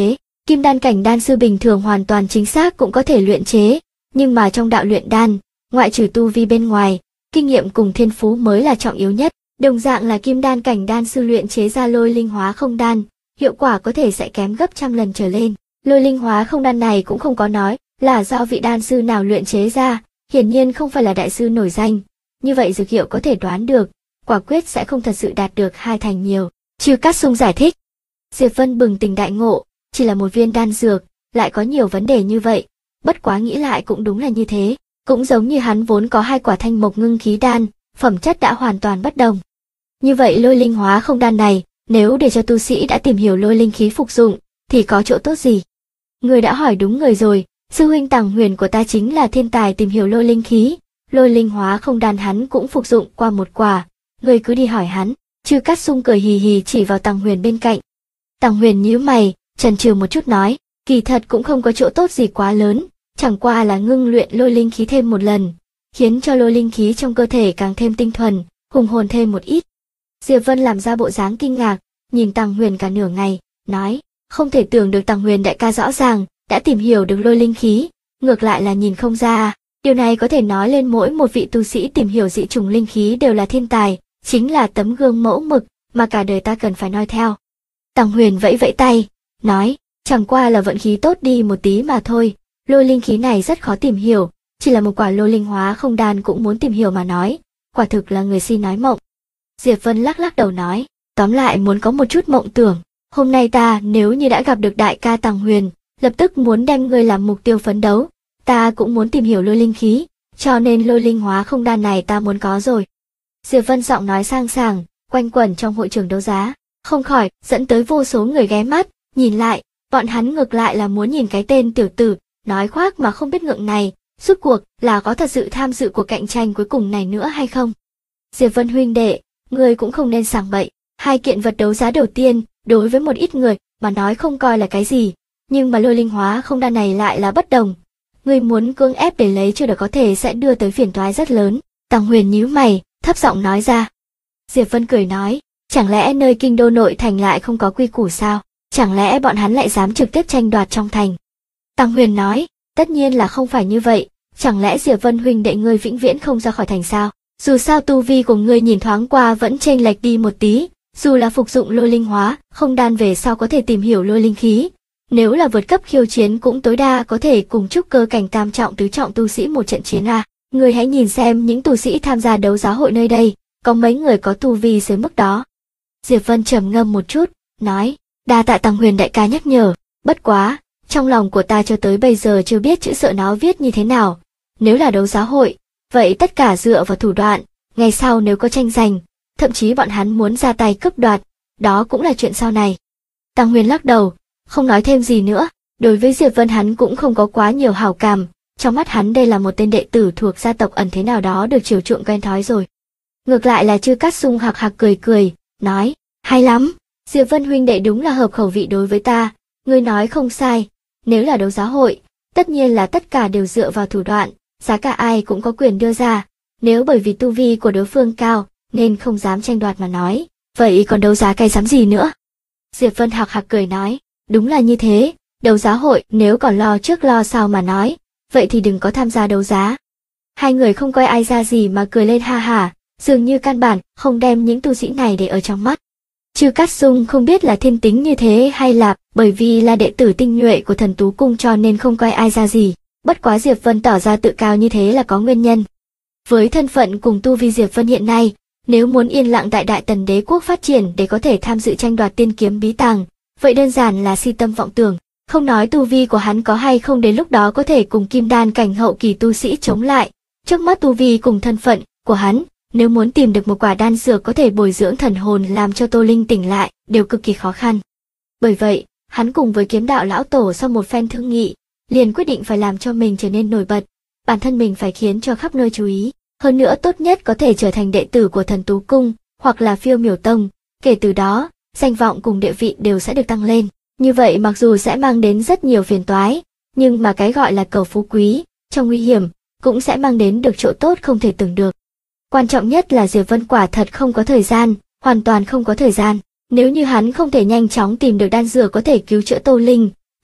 Kim đan cảnh đan sư bình thường hoàn toàn chính xác cũng có thể luyện chế, nhưng mà trong đạo luyện đan, ngoại trừ tu vi bên ngoài, kinh nghiệm cùng thiên phú mới là trọng yếu nhất. Đồng dạng là kim đan cảnh đan sư luyện chế ra lôi linh hóa không đan, hiệu quả có thể sẽ kém gấp trăm lần trở lên. Lôi linh hóa không đan này cũng không có nói là do vị đan sư nào luyện chế ra, hiển nhiên không phải là đại sư nổi danh. Như vậy dược hiệu có thể đoán được, quả quyết sẽ không thật sự đạt được 2 thành nhiều. Chư Cát Sung giải thích. Diệp Vân bừng tỉnh đại ngộ, chỉ là một viên đan dược, lại có nhiều vấn đề như vậy. Bất quá nghĩ lại cũng đúng là như thế, cũng giống như hắn vốn có 2 quả thanh mộc ngưng khí đan, phẩm chất đã hoàn toàn bất đồng. Như vậy lôi linh hóa không đan này, nếu để cho tu sĩ đã tìm hiểu lôi linh khí phục dụng, thì có chỗ tốt gì? Người đã hỏi đúng người rồi, sư huynh Tằng Huyền của ta chính là thiên tài tìm hiểu lôi linh khí, lôi linh hóa không đan hắn cũng phục dụng qua 1 quả, người cứ đi hỏi hắn. Chư Cát Sung cười hì hì chỉ vào Tằng Huyền bên cạnh. Tằng Huyền nhíu mày, chần chừ một chút nói, kỳ thật cũng không có chỗ tốt gì quá lớn, chẳng qua là ngưng luyện lôi linh khí thêm 1 lần, khiến cho lôi linh khí trong cơ thể càng thêm tinh thuần, hùng hồn thêm một ít. Diệp Vân làm ra bộ dáng kinh ngạc, nhìn Tằng Huyền cả nửa ngày, nói, không thể tưởng được Tằng Huyền đại ca rõ ràng đã tìm hiểu được lôi linh khí, ngược lại là nhìn không ra à. Điều này có thể nói lên mỗi một vị tu sĩ tìm hiểu dị chủng linh khí đều là thiên tài, chính là tấm gương mẫu mực mà cả đời ta cần phải noi theo. Tằng Huyền vẫy vẫy tay, nói, chẳng qua là vận khí tốt đi một tí mà thôi, lôi linh khí này rất khó tìm hiểu, chỉ là một quả lôi linh hóa không đan cũng muốn tìm hiểu mà nói, quả thực là người si nói mộng. Diệp Vân lắc lắc đầu nói, tóm lại muốn có một chút mộng tưởng, hôm nay ta nếu như đã gặp được đại ca Tằng Huyền, lập tức muốn đem ngươi làm mục tiêu phấn đấu, ta cũng muốn tìm hiểu lôi linh khí, cho nên lôi linh hóa không đan này ta muốn có rồi. Diệp Vân giọng nói sang sảng, quanh quẩn trong hội trường đấu giá, không khỏi dẫn tới vô số người ghé mắt, nhìn lại, bọn hắn ngược lại là muốn nhìn cái tên tiểu tử nói khoác mà không biết ngượng này, rốt cuộc là có thật sự tham dự cuộc cạnh tranh cuối cùng này nữa hay không. Diệp Vân huynh đệ, ngươi cũng không nên sảng bậy, 2 kiện vật đấu giá đầu tiên, đối với một ít người mà nói không coi là cái gì, nhưng mà lôi linh hóa không đan này lại là bất đồng. Ngươi muốn cưỡng ép để lấy chưa được có thể sẽ đưa tới phiền toái rất lớn. Tằng Huyền nhíu mày, thấp giọng nói ra. Diệp Vân cười nói, chẳng lẽ nơi kinh đô nội thành lại không có quy củ sao? Chẳng lẽ bọn hắn lại dám trực tiếp tranh đoạt trong thành? Tằng Huyền nói, tất nhiên là không phải như vậy, chẳng lẽ Diệp Vân huynh đệ ngươi vĩnh viễn không ra khỏi thành sao? Dù sao tu vi của ngươi nhìn thoáng qua vẫn chênh lệch đi một tí, dù là phục dụng lôi linh hóa, không đan về sau có thể tìm hiểu lôi linh khí. Nếu là vượt cấp khiêu chiến cũng tối đa có thể cùng trúc cơ cảnh tam trọng tứ trọng tu sĩ một trận chiến à. Người hãy nhìn xem những tu sĩ tham gia đấu giá hội nơi đây, có mấy người có tu vi dưới mức đó. Diệp Vân trầm ngâm một chút, nói, đa tạ Tằng Huyền đại ca nhắc nhở, bất quá, trong lòng của ta cho tới bây giờ chưa biết chữ sợ nó viết như thế nào. Nếu là đấu giá hội, vậy tất cả dựa vào thủ đoạn, ngày sau nếu có tranh giành, thậm chí bọn hắn muốn ra tay cướp đoạt, đó cũng là chuyện sau này. Tằng Huyền lắc đầu, không nói thêm gì nữa, đối với Diệp Vân hắn cũng không có quá nhiều hảo cảm, trong mắt hắn đây là một tên đệ tử thuộc gia tộc ẩn thế nào đó được chiều chuộng quen thói rồi. Ngược lại là Chư Cát Sung hạc hạc cười cười, nói, hay lắm, Diệp Vân huynh đệ đúng là hợp khẩu vị đối với ta, ngươi nói không sai, nếu là đấu giá hội, tất nhiên là tất cả đều dựa vào thủ đoạn, giá cả ai cũng có quyền đưa ra, nếu bởi vì tu vi của đối phương cao, nên không dám tranh đoạt mà nói, vậy còn đấu giá cái dám gì nữa? Diệp Vân hạc hạc cười nói, đúng là như thế, đấu giá hội nếu còn lo trước lo sau mà nói, vậy thì đừng có tham gia đấu giá. 2 người không coi ai ra gì mà cười lên ha hả, dường như căn bản không đem những tu sĩ này để ở trong mắt. Chư Cát Sung không biết là thiên tính như thế hay là bởi vì là đệ tử tinh nhuệ của Thần Tú Cung cho nên không coi ai ra gì, bất quá Diệp Vân tỏ ra tự cao như thế là có nguyên nhân. Với thân phận cùng tu vi Diệp Vân hiện nay, nếu muốn yên lặng tại Đại Tần Đế quốc phát triển để có thể tham dự tranh đoạt tiên kiếm bí tàng, vậy đơn giản là si tâm vọng tưởng, không nói tu vi của hắn có hay không đến lúc đó có thể cùng kim đan cảnh hậu kỳ tu sĩ chống lại, trước mắt tu vi cùng thân phận của hắn, nếu muốn tìm được một quả đan dược có thể bồi dưỡng thần hồn làm cho Tô Linh tỉnh lại, đều cực kỳ khó khăn. Bởi vậy, hắn cùng với Kiếm Đạo lão tổ sau một phen thương nghị, liền quyết định phải làm cho mình trở nên nổi bật, bản thân mình phải khiến cho khắp nơi chú ý, hơn nữa tốt nhất có thể trở thành đệ tử của Thần Tú Cung, hoặc là Phiêu Miểu Tông, kể từ đó, danh vọng cùng địa vị đều sẽ được tăng lên. Như vậy mặc dù sẽ mang đến rất nhiều phiền toái, nhưng mà cái gọi là cầu phú quý, trong nguy hiểm, cũng sẽ mang đến được chỗ tốt không thể tưởng được. Quan trọng nhất là Diệp Vân quả thật không có thời gian, hoàn toàn không có thời gian. Nếu như hắn không thể nhanh chóng tìm được đan dược có thể cứu chữa Tô Linh,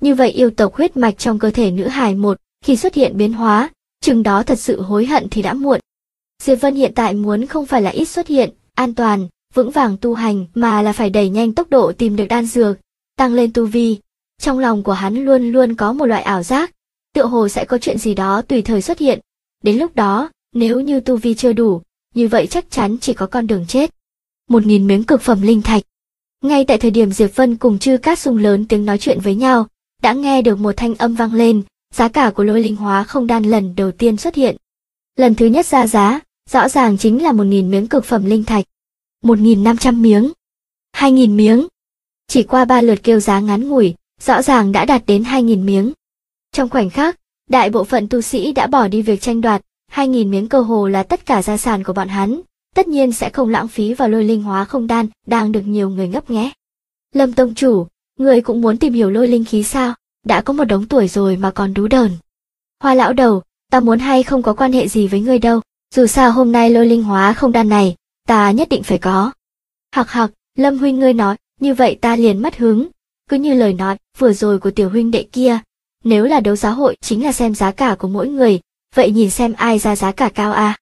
Như vậy yêu tộc huyết mạch trong cơ thể nữ hài một khi xuất hiện biến hóa, chừng đó thật sự hối hận thì đã muộn. Diệp Vân hiện tại muốn không phải là ít xuất hiện, an toàn, vững vàng tu hành mà là phải đẩy nhanh tốc độ tìm được đan dược, tăng lên tu vi. Trong lòng của hắn luôn luôn có một loại ảo giác, tựa hồ sẽ có chuyện gì đó tùy thời xuất hiện. Đến lúc đó, nếu như tu vi chưa đủ, như vậy chắc chắn chỉ có con đường chết. 1000 miếng cực phẩm linh thạch. Ngay tại thời điểm Diệp Vân cùng Trư Cát Sung lớn tiếng nói chuyện với nhau, đã nghe được một thanh âm vang lên, giá cả của lôi linh hóa không đan lần đầu tiên xuất hiện. Lần thứ nhất ra giá, rõ ràng chính là 1000 miếng cực phẩm linh thạch. 1500 miếng. 2000 miếng. Chỉ qua 3 lượt kêu giá ngắn ngủi, rõ ràng đã đạt đến 2000 miếng. Trong khoảnh khắc, đại bộ phận tu sĩ đã bỏ đi việc tranh đoạt, 2000 miếng cơ hồ là tất cả gia sản của bọn hắn, tất nhiên sẽ không lãng phí vào lôi linh hóa không đan, đang được nhiều người ngấp nghé. Lâm tông chủ, người cũng muốn tìm hiểu lôi linh khí sao? Đã có một đống tuổi rồi mà còn đú đờn. Hoa lão đầu, ta muốn hay không có quan hệ gì với ngươi đâu, dù sao hôm nay lôi linh hóa không đan này, ta nhất định phải có. Hặc hặc, Lâm huynh ngươi nói, như vậy ta liền mất hứng, cứ như lời nói vừa rồi của tiểu huynh đệ kia, nếu là đấu giá hội chính là xem giá cả của mỗi người, vậy nhìn xem ai ra giá cả cao a.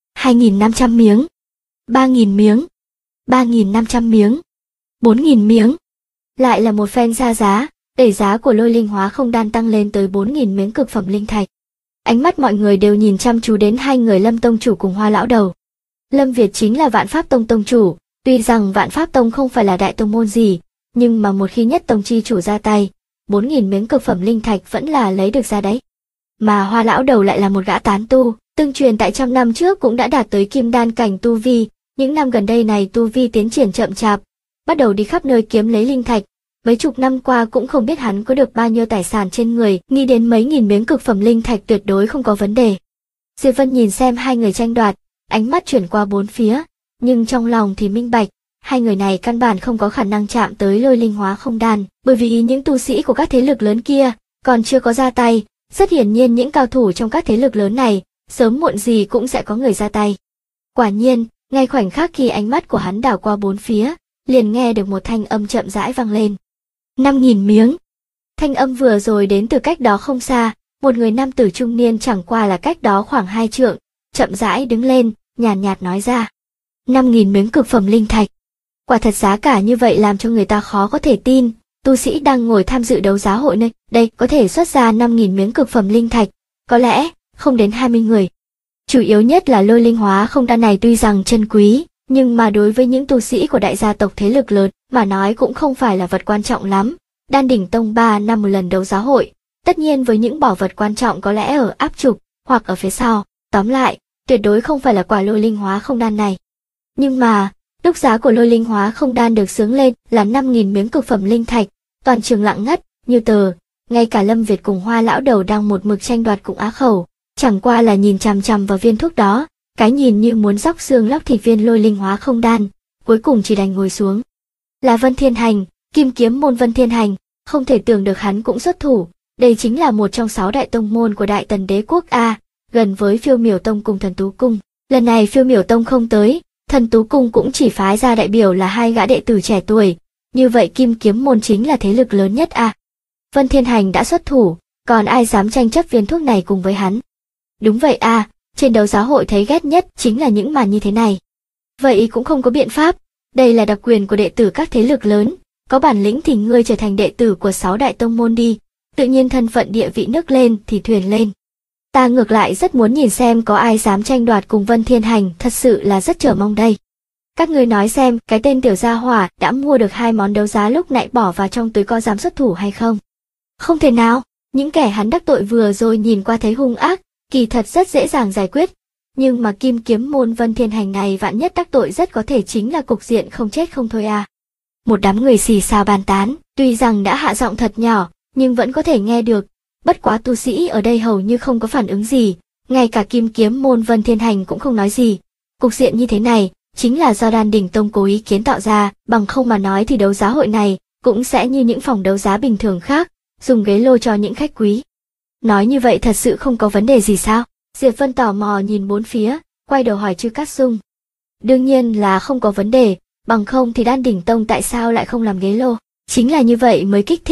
2500 miếng, 3000 miếng, 3500 miếng, 4000 miếng. Lại là một phen ra giá, đẩy giá của lôi linh hóa không đan tăng lên tới 4000 miếng cực phẩm linh thạch. Ánh mắt mọi người đều nhìn chăm chú đến hai người Lâm tông chủ cùng Hoa lão đầu. Lâm Việt chính là Vạn Pháp Tông tông chủ, tuy rằng Vạn Pháp Tông không phải là đại tông môn gì, nhưng mà một khi nhất tông chi chủ ra tay, 4000 miếng cực phẩm linh thạch vẫn là lấy được ra đấy. Mà Hoa lão đầu lại là một gã tán tu, tương truyền tại trăm năm trước cũng đã đạt tới kim đan cảnh tu vi, những năm gần đây này tu vi tiến triển chậm chạp, bắt đầu đi khắp nơi kiếm lấy linh thạch. Mấy chục năm qua cũng không biết hắn có được bao nhiêu tài sản trên người, nghĩ đến mấy nghìn miếng cực phẩm linh thạch tuyệt đối không có vấn đề. Diệp Vân nhìn xem hai người tranh đoạt, ánh mắt chuyển qua bốn phía, nhưng trong lòng thì minh bạch, hai người này căn bản không có khả năng chạm tới lôi linh hóa không đan, bởi vì những tu sĩ của các thế lực lớn kia còn chưa có ra tay, rất hiển nhiên những cao thủ trong các thế lực lớn này, sớm muộn gì cũng sẽ có người ra tay. Quả nhiên, ngay khoảnh khắc khi ánh mắt của hắn đảo qua bốn phía, liền nghe được một thanh âm chậm rãi vang lên. 5000 miếng. Thanh âm vừa rồi đến từ cách đó không xa, một người nam tử trung niên chẳng qua là cách đó khoảng 2 trượng, chậm rãi đứng lên, nhàn nhạt nói ra. 5000 miếng cực phẩm linh thạch. Quả thật giá cả như vậy làm cho người ta khó có thể tin, tu sĩ đang ngồi tham dự đấu giá hội nơi đây có thể xuất ra 5000 miếng cực phẩm linh thạch, có lẽ không đến 20 người. Chủ yếu nhất là lôi linh hóa không đan này tuy rằng chân quý, nhưng mà đối với những tu sĩ của đại gia tộc thế lực lớn mà nói cũng không phải là vật quan trọng lắm. Đan đỉnh tông 3 năm một lần đấu giá hội, tất nhiên với những bảo vật quan trọng có lẽ ở áp trục hoặc ở phía sau, tóm lại, tuyệt đối không phải là quả lôi linh hóa không đan này. Nhưng mà, lúc giá của lôi linh hóa không đan được xướng lên là 5000 miếng cực phẩm linh thạch, toàn trường lặng ngắt như tờ, ngay cả Lâm Việt cùng Hoa lão đầu đang một mực tranh đoạt cũng á khẩu, chẳng qua là nhìn chằm chằm vào viên thuốc đó, cái nhìn như muốn róc xương lóc thịt viên lôi linh hóa không đan, cuối cùng chỉ đành ngồi xuống. Là Vân Thiên Hành, Kim Kiếm môn Vân Thiên Hành, không thể tưởng được hắn cũng xuất thủ, đây chính là một trong 6 đại tông môn của Đại Tần Đế quốc a, gần với Phiêu Miểu Tông cùng Thần Tú Cung. Lần này Phiêu Miểu Tông không tới, Thần Tú Cung cũng chỉ phái ra đại biểu là 2 gã đệ tử trẻ tuổi, như vậy Kim Kiếm môn chính là thế lực lớn nhất a. Vân Thiên Hành đã xuất thủ, còn ai dám tranh chấp viên thuốc này cùng với hắn? Đúng vậy a, trên đấu giá hội thấy ghét nhất chính là những màn như thế này. Vậy cũng không có biện pháp, đây là đặc quyền của đệ tử các thế lực lớn, có bản lĩnh thì ngươi trở thành đệ tử của 6 đại tông môn đi, tự nhiên thân phận địa vị nước lên thì thuyền lên. Ta ngược lại rất muốn nhìn xem có ai dám tranh đoạt cùng Vân Thiên Hành, thật sự là rất chờ mong đây. Các ngươi nói xem, cái tên tiểu gia hỏa đã mua được 2 món đấu giá lúc nãy bỏ vào trong túi có dám xuất thủ hay không? Không thể nào, những kẻ hắn đắc tội vừa rồi nhìn qua thấy hung ác, kỳ thật rất dễ dàng giải quyết. Nhưng mà Kim Kiếm môn Vân Thiên Hành này vạn nhất đắc tội rất có thể chính là cục diện không chết không thôi à. Một đám người xì xào bàn tán, tuy rằng đã hạ giọng thật nhỏ, nhưng vẫn có thể nghe được. Bất quá tu sĩ ở đây hầu như không có phản ứng gì, ngay cả Kim Kiếm môn Vân Thiên Hành cũng không nói gì. Cục diện như thế này, chính là do Đan đỉnh tông cố ý kiến tạo ra, bằng không mà nói thì đấu giá hội này cũng sẽ như những phòng đấu giá bình thường khác, dùng ghế lô cho những khách quý. Nói như vậy thật sự không có vấn đề gì sao? Diệp Vân tò mò nhìn bốn phía, quay đầu hỏi Trư Cát Sung. Đương nhiên là không có vấn đề, bằng không thì Đan đỉnh tông tại sao lại không làm ghế lô? Chính là như vậy mới kích thích.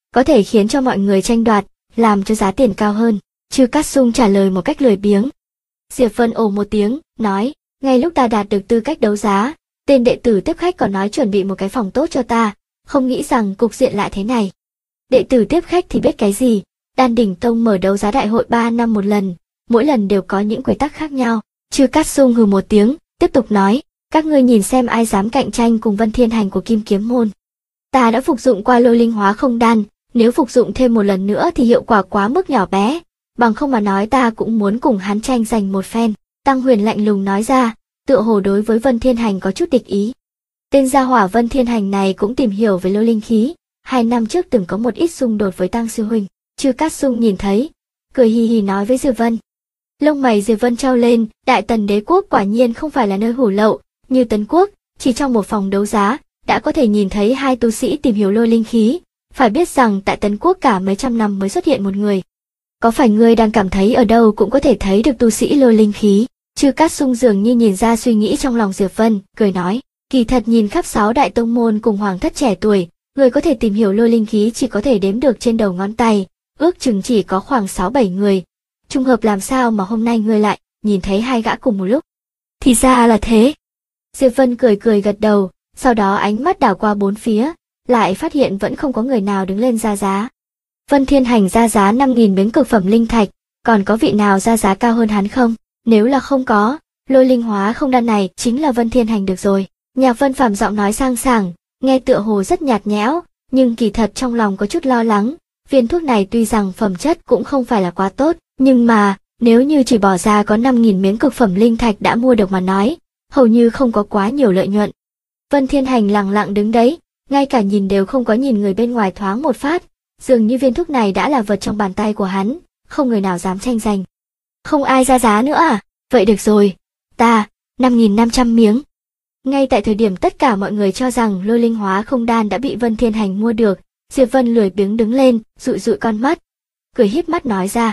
có thể khiến cho mọi người tranh đoạt, làm cho giá tiền cao hơn. Chư Cát Sung trả lời một cách lười biếng. Diệp Vân ồ một tiếng, nói, ngay lúc ta đạt được tư cách đấu giá, tên đệ tử tiếp khách còn nói chuẩn bị một cái phòng tốt cho ta, không nghĩ rằng cục diện lại thế này. Đệ tử tiếp khách thì biết cái gì, Đan Đỉnh Tông mở đấu giá đại hội 3 năm một lần, mỗi lần đều có những quy tắc khác nhau. Chư Cát Sung hừ một tiếng, tiếp tục nói, các ngươi nhìn xem ai dám cạnh tranh cùng Vân Thiên Hành của Kim Kiếm Môn. Ta đã phục dụng qua lôi linh hóa không đan, nếu phục dụng thêm một lần nữa thì hiệu quả quá mức nhỏ bé, bằng không mà nói ta cũng muốn cùng hắn tranh giành một phen. Tăng Huyền lạnh lùng nói ra, tựa hồ đối với Vân Thiên Hành có chút địch ý. Tên gia hỏa Vân Thiên Hành này cũng tìm hiểu về lôi linh khí, 2 năm trước từng có một ít xung đột với Tăng sư huynh. Chư Cát Sung nhìn thấy, cười hì hì nói với Diệp Vân. Lông mày Diệp Vân trao lên, Đại Tần đế quốc quả nhiên không phải là nơi hủ lậu, như Tấn quốc, chỉ trong một phòng đấu giá, đã có thể nhìn thấy 2 tu sĩ tìm hiểu lôi linh khí, phải biết rằng tại Tấn quốc cả mấy trăm năm mới xuất hiện một người. Có phải ngươi đang cảm thấy ở đâu cũng có thể thấy được tu sĩ lôi linh khí? Chư Cát Sung dường như nhìn ra suy nghĩ trong lòng Diệp Vân, cười nói, kỳ thật nhìn khắp 6 đại tông môn cùng hoàng thất trẻ tuổi, người có thể tìm hiểu lôi linh khí chỉ có thể đếm được trên đầu ngón tay, ước chừng chỉ có khoảng 6-7 người. Trùng hợp làm sao mà hôm nay ngươi lại nhìn thấy 2 gã cùng một lúc? Thì ra là thế. Diệp Vân cười cười gật đầu, sau đó ánh mắt đảo qua bốn phía, lại phát hiện vẫn không có người nào đứng lên ra giá. Vân Thiên Hành ra giá 5.000 miếng cực phẩm linh thạch, còn có vị nào ra giá cao hơn hắn không? Nếu là không có, lôi linh hóa không đan này chính là Vân Thiên Hành được rồi. Nhạc Vân Phàm giọng nói sang sảng, nghe tựa hồ rất nhạt nhẽo, nhưng kỳ thật trong lòng có chút lo lắng. Viên thuốc này tuy rằng phẩm chất cũng không phải là quá tốt, nhưng mà, nếu như chỉ bỏ ra có 5.000 miếng cực phẩm linh thạch đã mua được mà nói, hầu như không có quá nhiều lợi nhuận. Vân Thiên Hành lặng lặng đứng đấy, ngay cả nhìn đều không có nhìn người bên ngoài thoáng một phát, dường như viên thuốc này đã là vật trong bàn tay của hắn, không người nào dám tranh giành. Không ai ra giá nữa à? Vậy được rồi, ta, 5.500 miếng. Ngay tại thời điểm tất cả mọi người cho rằng lôi linh hóa không đan đã bị Vân Thiên Hành mua được, Diệp Vân lười biếng đứng lên, dụi dụi con mắt, cười híp mắt nói ra.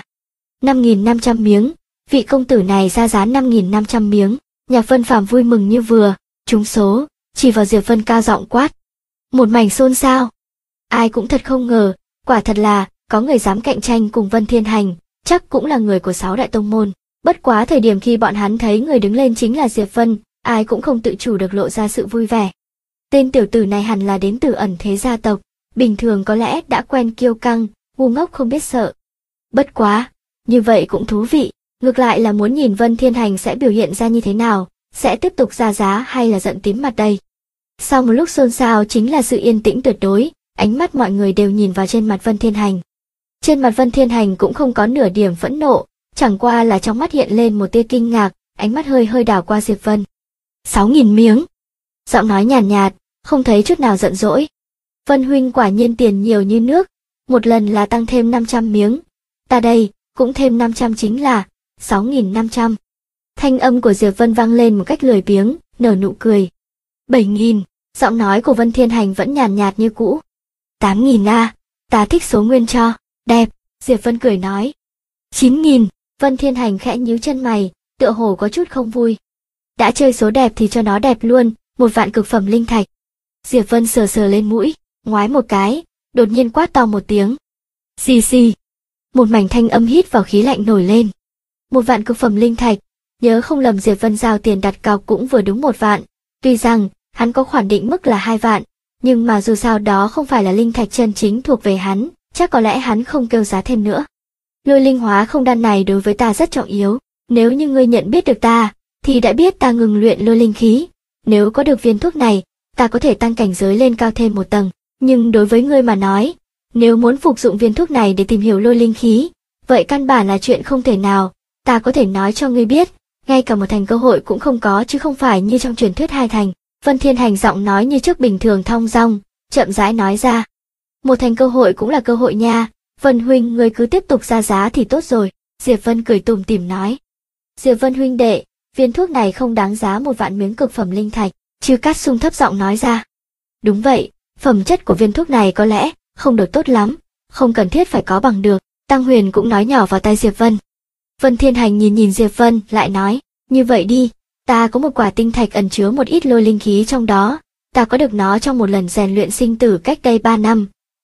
5.500 miếng, vị công tử này ra giá 5.500 miếng. Nhạc Vân Phàm vui mừng như vừa, trúng số, chỉ vào Diệp Vân cao giọng quát. Một mảnh xôn xao. Ai cũng thật không ngờ, quả thật là, có người dám cạnh tranh cùng Vân Thiên Hành, chắc cũng là người của 6 đại tông môn. Bất quá thời điểm khi bọn hắn thấy người đứng lên chính là Diệp Vân, ai cũng không tự chủ được lộ ra sự vui vẻ. Tên tiểu tử này hẳn là đến từ ẩn thế gia tộc, bình thường có lẽ đã quen kiêu căng, ngu ngốc không biết sợ. Bất quá, như vậy cũng thú vị, ngược lại là muốn nhìn Vân Thiên Hành sẽ biểu hiện ra như thế nào, sẽ tiếp tục ra giá hay là giận tím mặt đây. Sau một lúc xôn xao chính là sự yên tĩnh tuyệt đối, ánh mắt mọi người đều nhìn vào trên mặt Vân Thiên Hành. Trên mặt Vân Thiên Hành cũng không có nửa điểm phẫn nộ, chẳng qua là trong mắt hiện lên một tia kinh ngạc, ánh mắt hơi hơi đảo qua Diệp Vân. 6.000 miếng. Giọng nói nhàn nhạt, không thấy chút nào giận dỗi. Vân huynh quả nhiên tiền nhiều như nước, một lần là tăng thêm 500 miếng. Ta đây, cũng thêm 500 chính là 6.500. Thanh âm của Diệp Vân vang lên một cách lười biếng, nở nụ cười. 7.000, giọng nói của Vân Thiên Hành vẫn nhàn nhạt như cũ. 8.000 à, ta thích số nguyên cho, đẹp, Diệp Vân cười nói. 9.000, Vân Thiên Hành khẽ nhíu chân mày, tựa hồ có chút không vui. Đã chơi số đẹp thì cho nó đẹp luôn, 1 vạn cực phẩm linh thạch. Diệp Vân sờ sờ lên mũi, ngoái một cái, đột nhiên quát to một tiếng. Xì xì. Một mảnh thanh âm hít vào khí lạnh nổi lên. 1 vạn cực phẩm linh thạch, nhớ không lầm Diệp Vân giao tiền đặt cọc cũng vừa đúng 1 vạn, tuy rằng hắn có khoản định mức là 2 vạn, nhưng mà dù sao đó không phải là linh thạch chân chính thuộc về hắn, chắc có lẽ hắn không kêu giá thêm nữa. Lôi linh hóa không đan này đối với ta rất trọng yếu, nếu như ngươi nhận biết được ta, thì đã biết ta ngừng luyện lôi linh khí, nếu có được viên thuốc này, ta có thể tăng cảnh giới lên cao thêm 1 tầng, nhưng đối với ngươi mà nói, nếu muốn phục dụng viên thuốc này để tìm hiểu lôi linh khí, vậy căn bản là chuyện không thể nào, ta có thể nói cho ngươi biết, ngay cả 1 thành cơ hội cũng không có chứ không phải như trong truyền thuyết 2 thành. Vân Thiên Hành giọng nói như trước bình thường thong dong, chậm rãi nói ra. 1 thành cơ hội cũng là cơ hội nha, Vân huynh ngươi cứ tiếp tục ra giá thì tốt rồi, Diệp Vân cười tủm tỉm nói. Diệp Vân huynh đệ, viên thuốc này không đáng giá 1 vạn miếng cực phẩm linh thạch, Chư Cát Sung thấp giọng nói ra. Đúng vậy, phẩm chất của viên thuốc này có lẽ không được tốt lắm, không cần thiết phải có bằng được, Tăng Huyền cũng nói nhỏ vào tai Diệp Vân. Vân Thiên Hành nhìn Diệp Vân, lại nói, như vậy đi, ta có một quả tinh thạch ẩn chứa một ít lôi linh khí trong đó, ta có được nó trong một lần rèn luyện sinh tử cách đây 3 năm,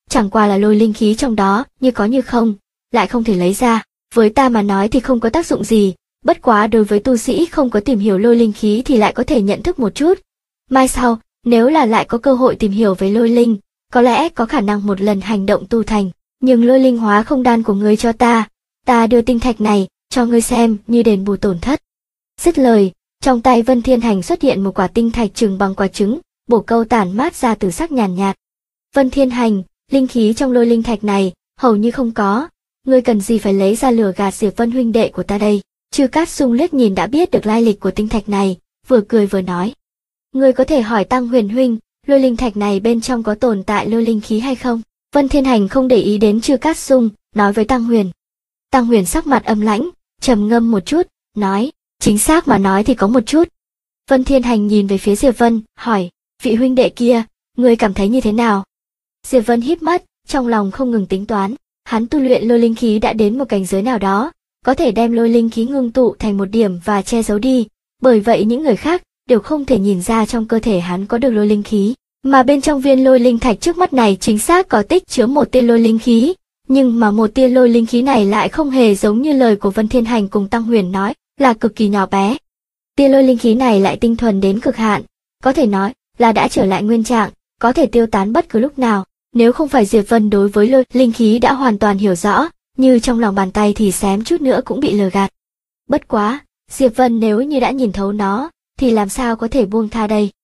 chẳng qua là lôi linh khí trong đó, như có như không, lại không thể lấy ra. Với ta mà nói thì không có tác dụng gì, bất quá đối với tu sĩ không có tìm hiểu lôi linh khí thì lại có thể nhận thức một chút. Mai sau, nếu là lại có cơ hội tìm hiểu về lôi linh, có lẽ có khả năng một lần hành động tu thành. Nhưng lôi linh hóa không đan của ngươi cho ta đưa tinh thạch này cho ngươi xem như đền bù tổn thất. Dứt lời, trong tay Vân Thiên Hành xuất hiện một quả tinh thạch chừng bằng quả trứng, bổ câu tản mát ra từ sắc nhàn nhạt. Vân Thiên Hành, linh khí trong lôi linh thạch này hầu như không có, ngươi cần gì phải lấy ra lừa gạt Diệp Vân huynh đệ của ta đây? Chư Cát Sung liếc nhìn đã biết được lai lịch của tinh thạch này, vừa cười vừa nói: ngươi có thể hỏi Tăng Huyền huynh, lôi linh thạch này bên trong có tồn tại lôi linh khí hay không? Vân Thiên Hành không để ý đến Chư Cát Sung, nói với Tăng Huyền. Tăng Huyền sắc mặt âm lãnh, trầm ngâm một chút, nói: chính xác mà nói thì có một chút. Vân Thiên Hành nhìn về phía Diệp Vân, hỏi: vị huynh đệ kia, ngươi cảm thấy như thế nào? Diệp Vân híp mắt, trong lòng không ngừng tính toán, hắn tu luyện lôi linh khí đã đến một cảnh giới nào đó, có thể đem lôi linh khí ngưng tụ thành một điểm và che giấu đi, bởi vậy những người khác đều không thể nhìn ra trong cơ thể hắn có được lôi linh khí, mà bên trong viên lôi linh thạch trước mắt này chính xác có tích chứa một tia lôi linh khí, nhưng mà một tia lôi linh khí này lại không hề giống như lời của Vân Thiên Hành cùng Tăng Huyền nói, là cực kỳ nhỏ bé. Tia lôi linh khí này lại tinh thuần đến cực hạn, có thể nói là đã trở lại nguyên trạng, có thể tiêu tán bất cứ lúc nào. Nếu không phải Diệp Vân đối với lôi linh khí đã hoàn toàn hiểu rõ, như trong lòng bàn tay thì xém chút nữa cũng bị lừa gạt. Bất quá, Diệp Vân nếu như đã nhìn thấu nó, thì làm sao có thể buông tha đây?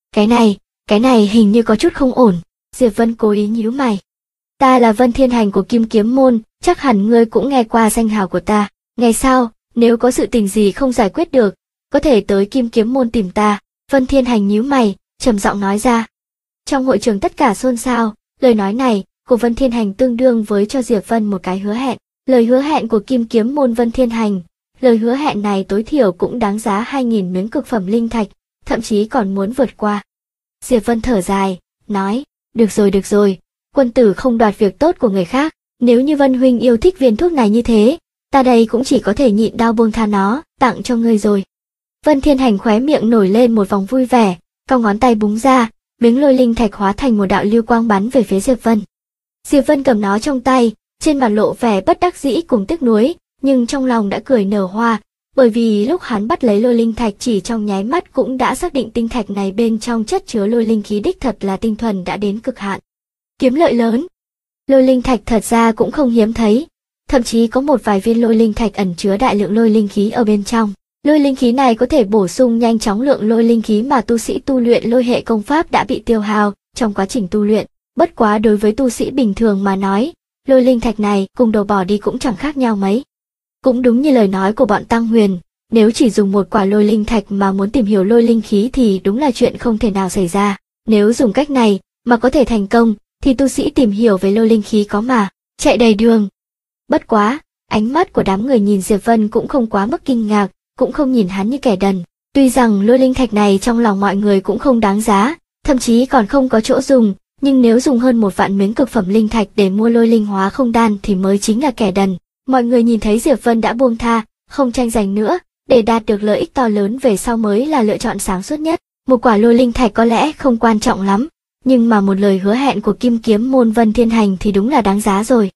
Cái này hình như có chút không ổn. Diệp Vân cố ý nhíu mày. Ta là Vân Thiên Hành của Kim Kiếm Môn, chắc hẳn ngươi cũng nghe qua danh hào của ta. Ngày sau, nếu có sự tình gì không giải quyết được, có thể tới Kim Kiếm Môn tìm ta. Vân Thiên Hành nhíu mày, trầm giọng nói ra. Trong hội trường tất cả xôn xao, lời nói này của Vân Thiên Hành tương đương với cho Diệp Vân một cái hứa hẹn. Lời hứa hẹn của Kim Kiếm Môn Vân Thiên Hành, lời hứa hẹn này tối thiểu cũng đáng giá 2.000 miếng cực phẩm linh thạch, thậm chí còn muốn vượt qua. Diệp Vân thở dài, nói, được rồi, quân tử không đoạt việc tốt của người khác, nếu như Vân huynh yêu thích viên thuốc này như thế, ta đây cũng chỉ có thể nhịn đau buông tha nó, tặng cho ngươi rồi. Vân Thiên Hành khóe miệng nổi lên một vòng vui vẻ, cong ngón tay búng ra, miếng lôi linh thạch hóa thành một đạo lưu quang bắn về phía Diệp Vân. Diệp Vân cầm nó trong tay, trên mặt lộ vẻ bất đắc dĩ cùng tiếc nuối, nhưng trong lòng đã cười nở hoa, bởi vì lúc hắn bắt lấy lôi linh thạch chỉ trong nháy mắt cũng đã xác định tinh thạch này bên trong chất chứa lôi linh khí đích thật là tinh thuần đã đến cực hạn. Kiếm lợi lớn. Lôi linh thạch thật ra cũng không hiếm thấy, thậm chí có một vài viên lôi linh thạch ẩn chứa đại lượng lôi linh khí ở bên trong. Lôi linh khí này có thể bổ sung nhanh chóng lượng lôi linh khí mà tu sĩ tu luyện lôi hệ công pháp đã bị tiêu hao trong quá trình tu luyện. Bất quá đối với tu sĩ bình thường mà nói, lôi linh thạch này cùng đồ bỏ đi cũng chẳng khác nhau mấy. Cũng đúng như lời nói của bọn Tăng Huyền, nếu chỉ dùng một quả lôi linh thạch mà muốn tìm hiểu lôi linh khí thì đúng là chuyện không thể nào xảy ra. Nếu dùng cách này mà có thể thành công, thì tu sĩ tìm hiểu về lôi linh khí có mà chạy đầy đường. Bất quá, ánh mắt của đám người nhìn Diệp Vân cũng không quá mức kinh ngạc, cũng không nhìn hắn như kẻ đần. Tuy rằng lôi linh thạch này trong lòng mọi người cũng không đáng giá, thậm chí còn không có chỗ dùng, nhưng nếu dùng hơn 1 vạn miếng cực phẩm linh thạch để mua lôi linh hóa không đan thì mới chính là kẻ đần. Mọi người nhìn thấy Diệp Vân đã buông tha, không tranh giành nữa, để đạt được lợi ích to lớn về sau mới là lựa chọn sáng suốt nhất. Một quả lôi linh thạch có lẽ không quan trọng lắm, nhưng mà một lời hứa hẹn của Kim Kiếm Môn Vân Thiên Hành thì đúng là đáng giá rồi.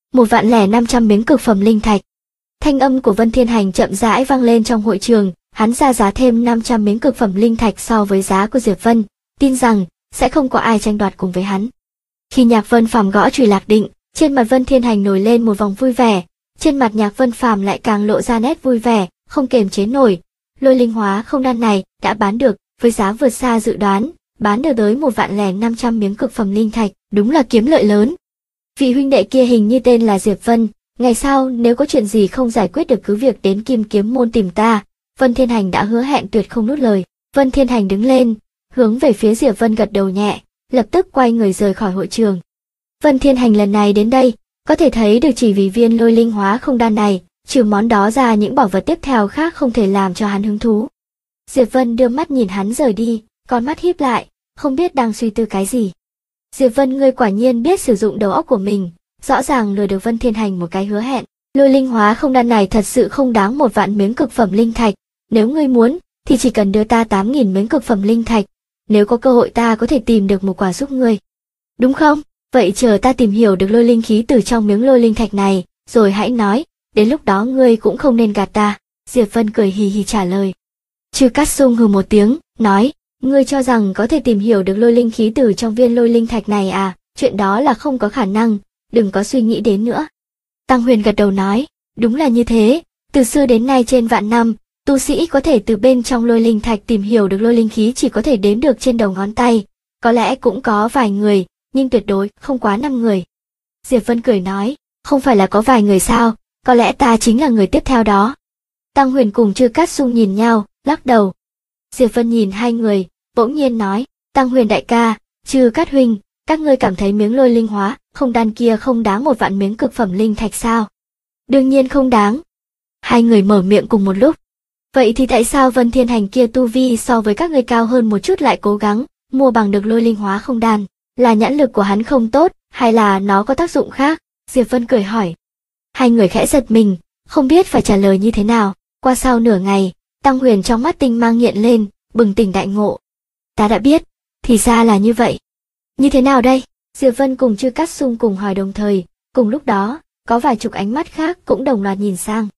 1.500 miếng cực phẩm linh thạch. Thanh âm của Vân Thiên Hành chậm rãi vang lên trong hội trường, hắn ra giá thêm 500 miếng cực phẩm linh thạch so với giá của Diệp Vân, tin rằng sẽ không có ai tranh đoạt cùng với hắn. Khi Nhạc Vân Phàm gõ chùy lạc định, trên mặt Vân Thiên Hành nổi lên một vòng vui vẻ, trên mặt Nhạc Vân Phàm lại càng lộ ra nét vui vẻ, không kềm chế nổi. Lôi linh hóa không đan này đã bán được với giá vượt xa dự đoán, bán được tới 1.500 miếng cực phẩm linh thạch, đúng là kiếm lợi lớn. Vị huynh đệ kia hình như tên là Diệp Vân, ngày sau nếu có chuyện gì không giải quyết được cứ việc đến Kim Kiếm Môn tìm ta. Vân Thiên Hành đã hứa hẹn tuyệt không nuốt lời. Vân Thiên Hành đứng lên, hướng về phía Diệp Vân gật đầu nhẹ, lập tức quay người rời khỏi hội trường. Vân Thiên Hành lần này đến đây, có thể thấy được chỉ vì viên lôi linh hóa không đan này, trừ món đó ra những bảo vật tiếp theo khác không thể làm cho hắn hứng thú. Diệp Vân đưa mắt nhìn hắn rời đi, con mắt híp lại, không biết đang suy tư cái gì. Diệp Vân, ngươi quả nhiên biết sử dụng đầu óc của mình, rõ ràng lừa được Vân Thiên Hành một cái hứa hẹn. Lôi linh hóa không đan này thật sự không đáng 1 vạn miếng cực phẩm linh thạch, nếu ngươi muốn thì chỉ cần đưa ta 8.000 miếng cực phẩm linh thạch, nếu có cơ hội ta có thể tìm được một quả giúp ngươi. Đúng không? Vậy chờ ta tìm hiểu được lôi linh khí từ trong miếng lôi linh thạch này, rồi hãy nói, đến lúc đó ngươi cũng không nên gạt ta. Diệp Vân cười hì hì trả lời. Chư Cát Sung hừ một tiếng, nói, ngươi cho rằng có thể tìm hiểu được lôi linh khí từ trong viên lôi linh thạch này à, chuyện đó là không có khả năng, đừng có suy nghĩ đến nữa. Tăng Huyền gật đầu nói, đúng là như thế, từ xưa đến nay trên vạn năm, tu sĩ có thể từ bên trong lôi linh thạch tìm hiểu được lôi linh khí chỉ có thể đếm được trên đầu ngón tay, có lẽ cũng có vài người, nhưng tuyệt đối không quá 5 người. Diệp Vân cười nói, không phải là có vài người sao, có lẽ ta chính là người tiếp theo đó. Tăng Huyền cùng Chư Cát Sung nhìn nhau, lắc đầu. Diệp Vân nhìn hai người, bỗng nhiên nói, Tăng Huyền đại ca, Chư Cát huynh, các ngươi cảm thấy miếng lôi linh hóa, không đan kia không đáng 1 vạn miếng cực phẩm linh thạch sao? Đương nhiên không đáng. Hai người mở miệng cùng một lúc. Vậy thì tại sao Vân Thiên Hành kia tu vi so với các ngươi cao hơn một chút lại cố gắng mua bằng được lôi linh hóa không đan? Là nhãn lực của hắn không tốt, hay là nó có tác dụng khác? Diệp Vân cười hỏi. Hai người khẽ giật mình, không biết phải trả lời như thế nào. Qua sau nửa ngày, Tăng Huyền trong mắt tinh mang hiện lên, bừng tỉnh đại ngộ. Ta đã biết, thì ra là như vậy. Như thế nào đây? Diệp Vân cùng Chư Cát Sung cùng hỏi đồng thời, cùng lúc đó, có vài chục ánh mắt khác cũng đồng loạt nhìn sang.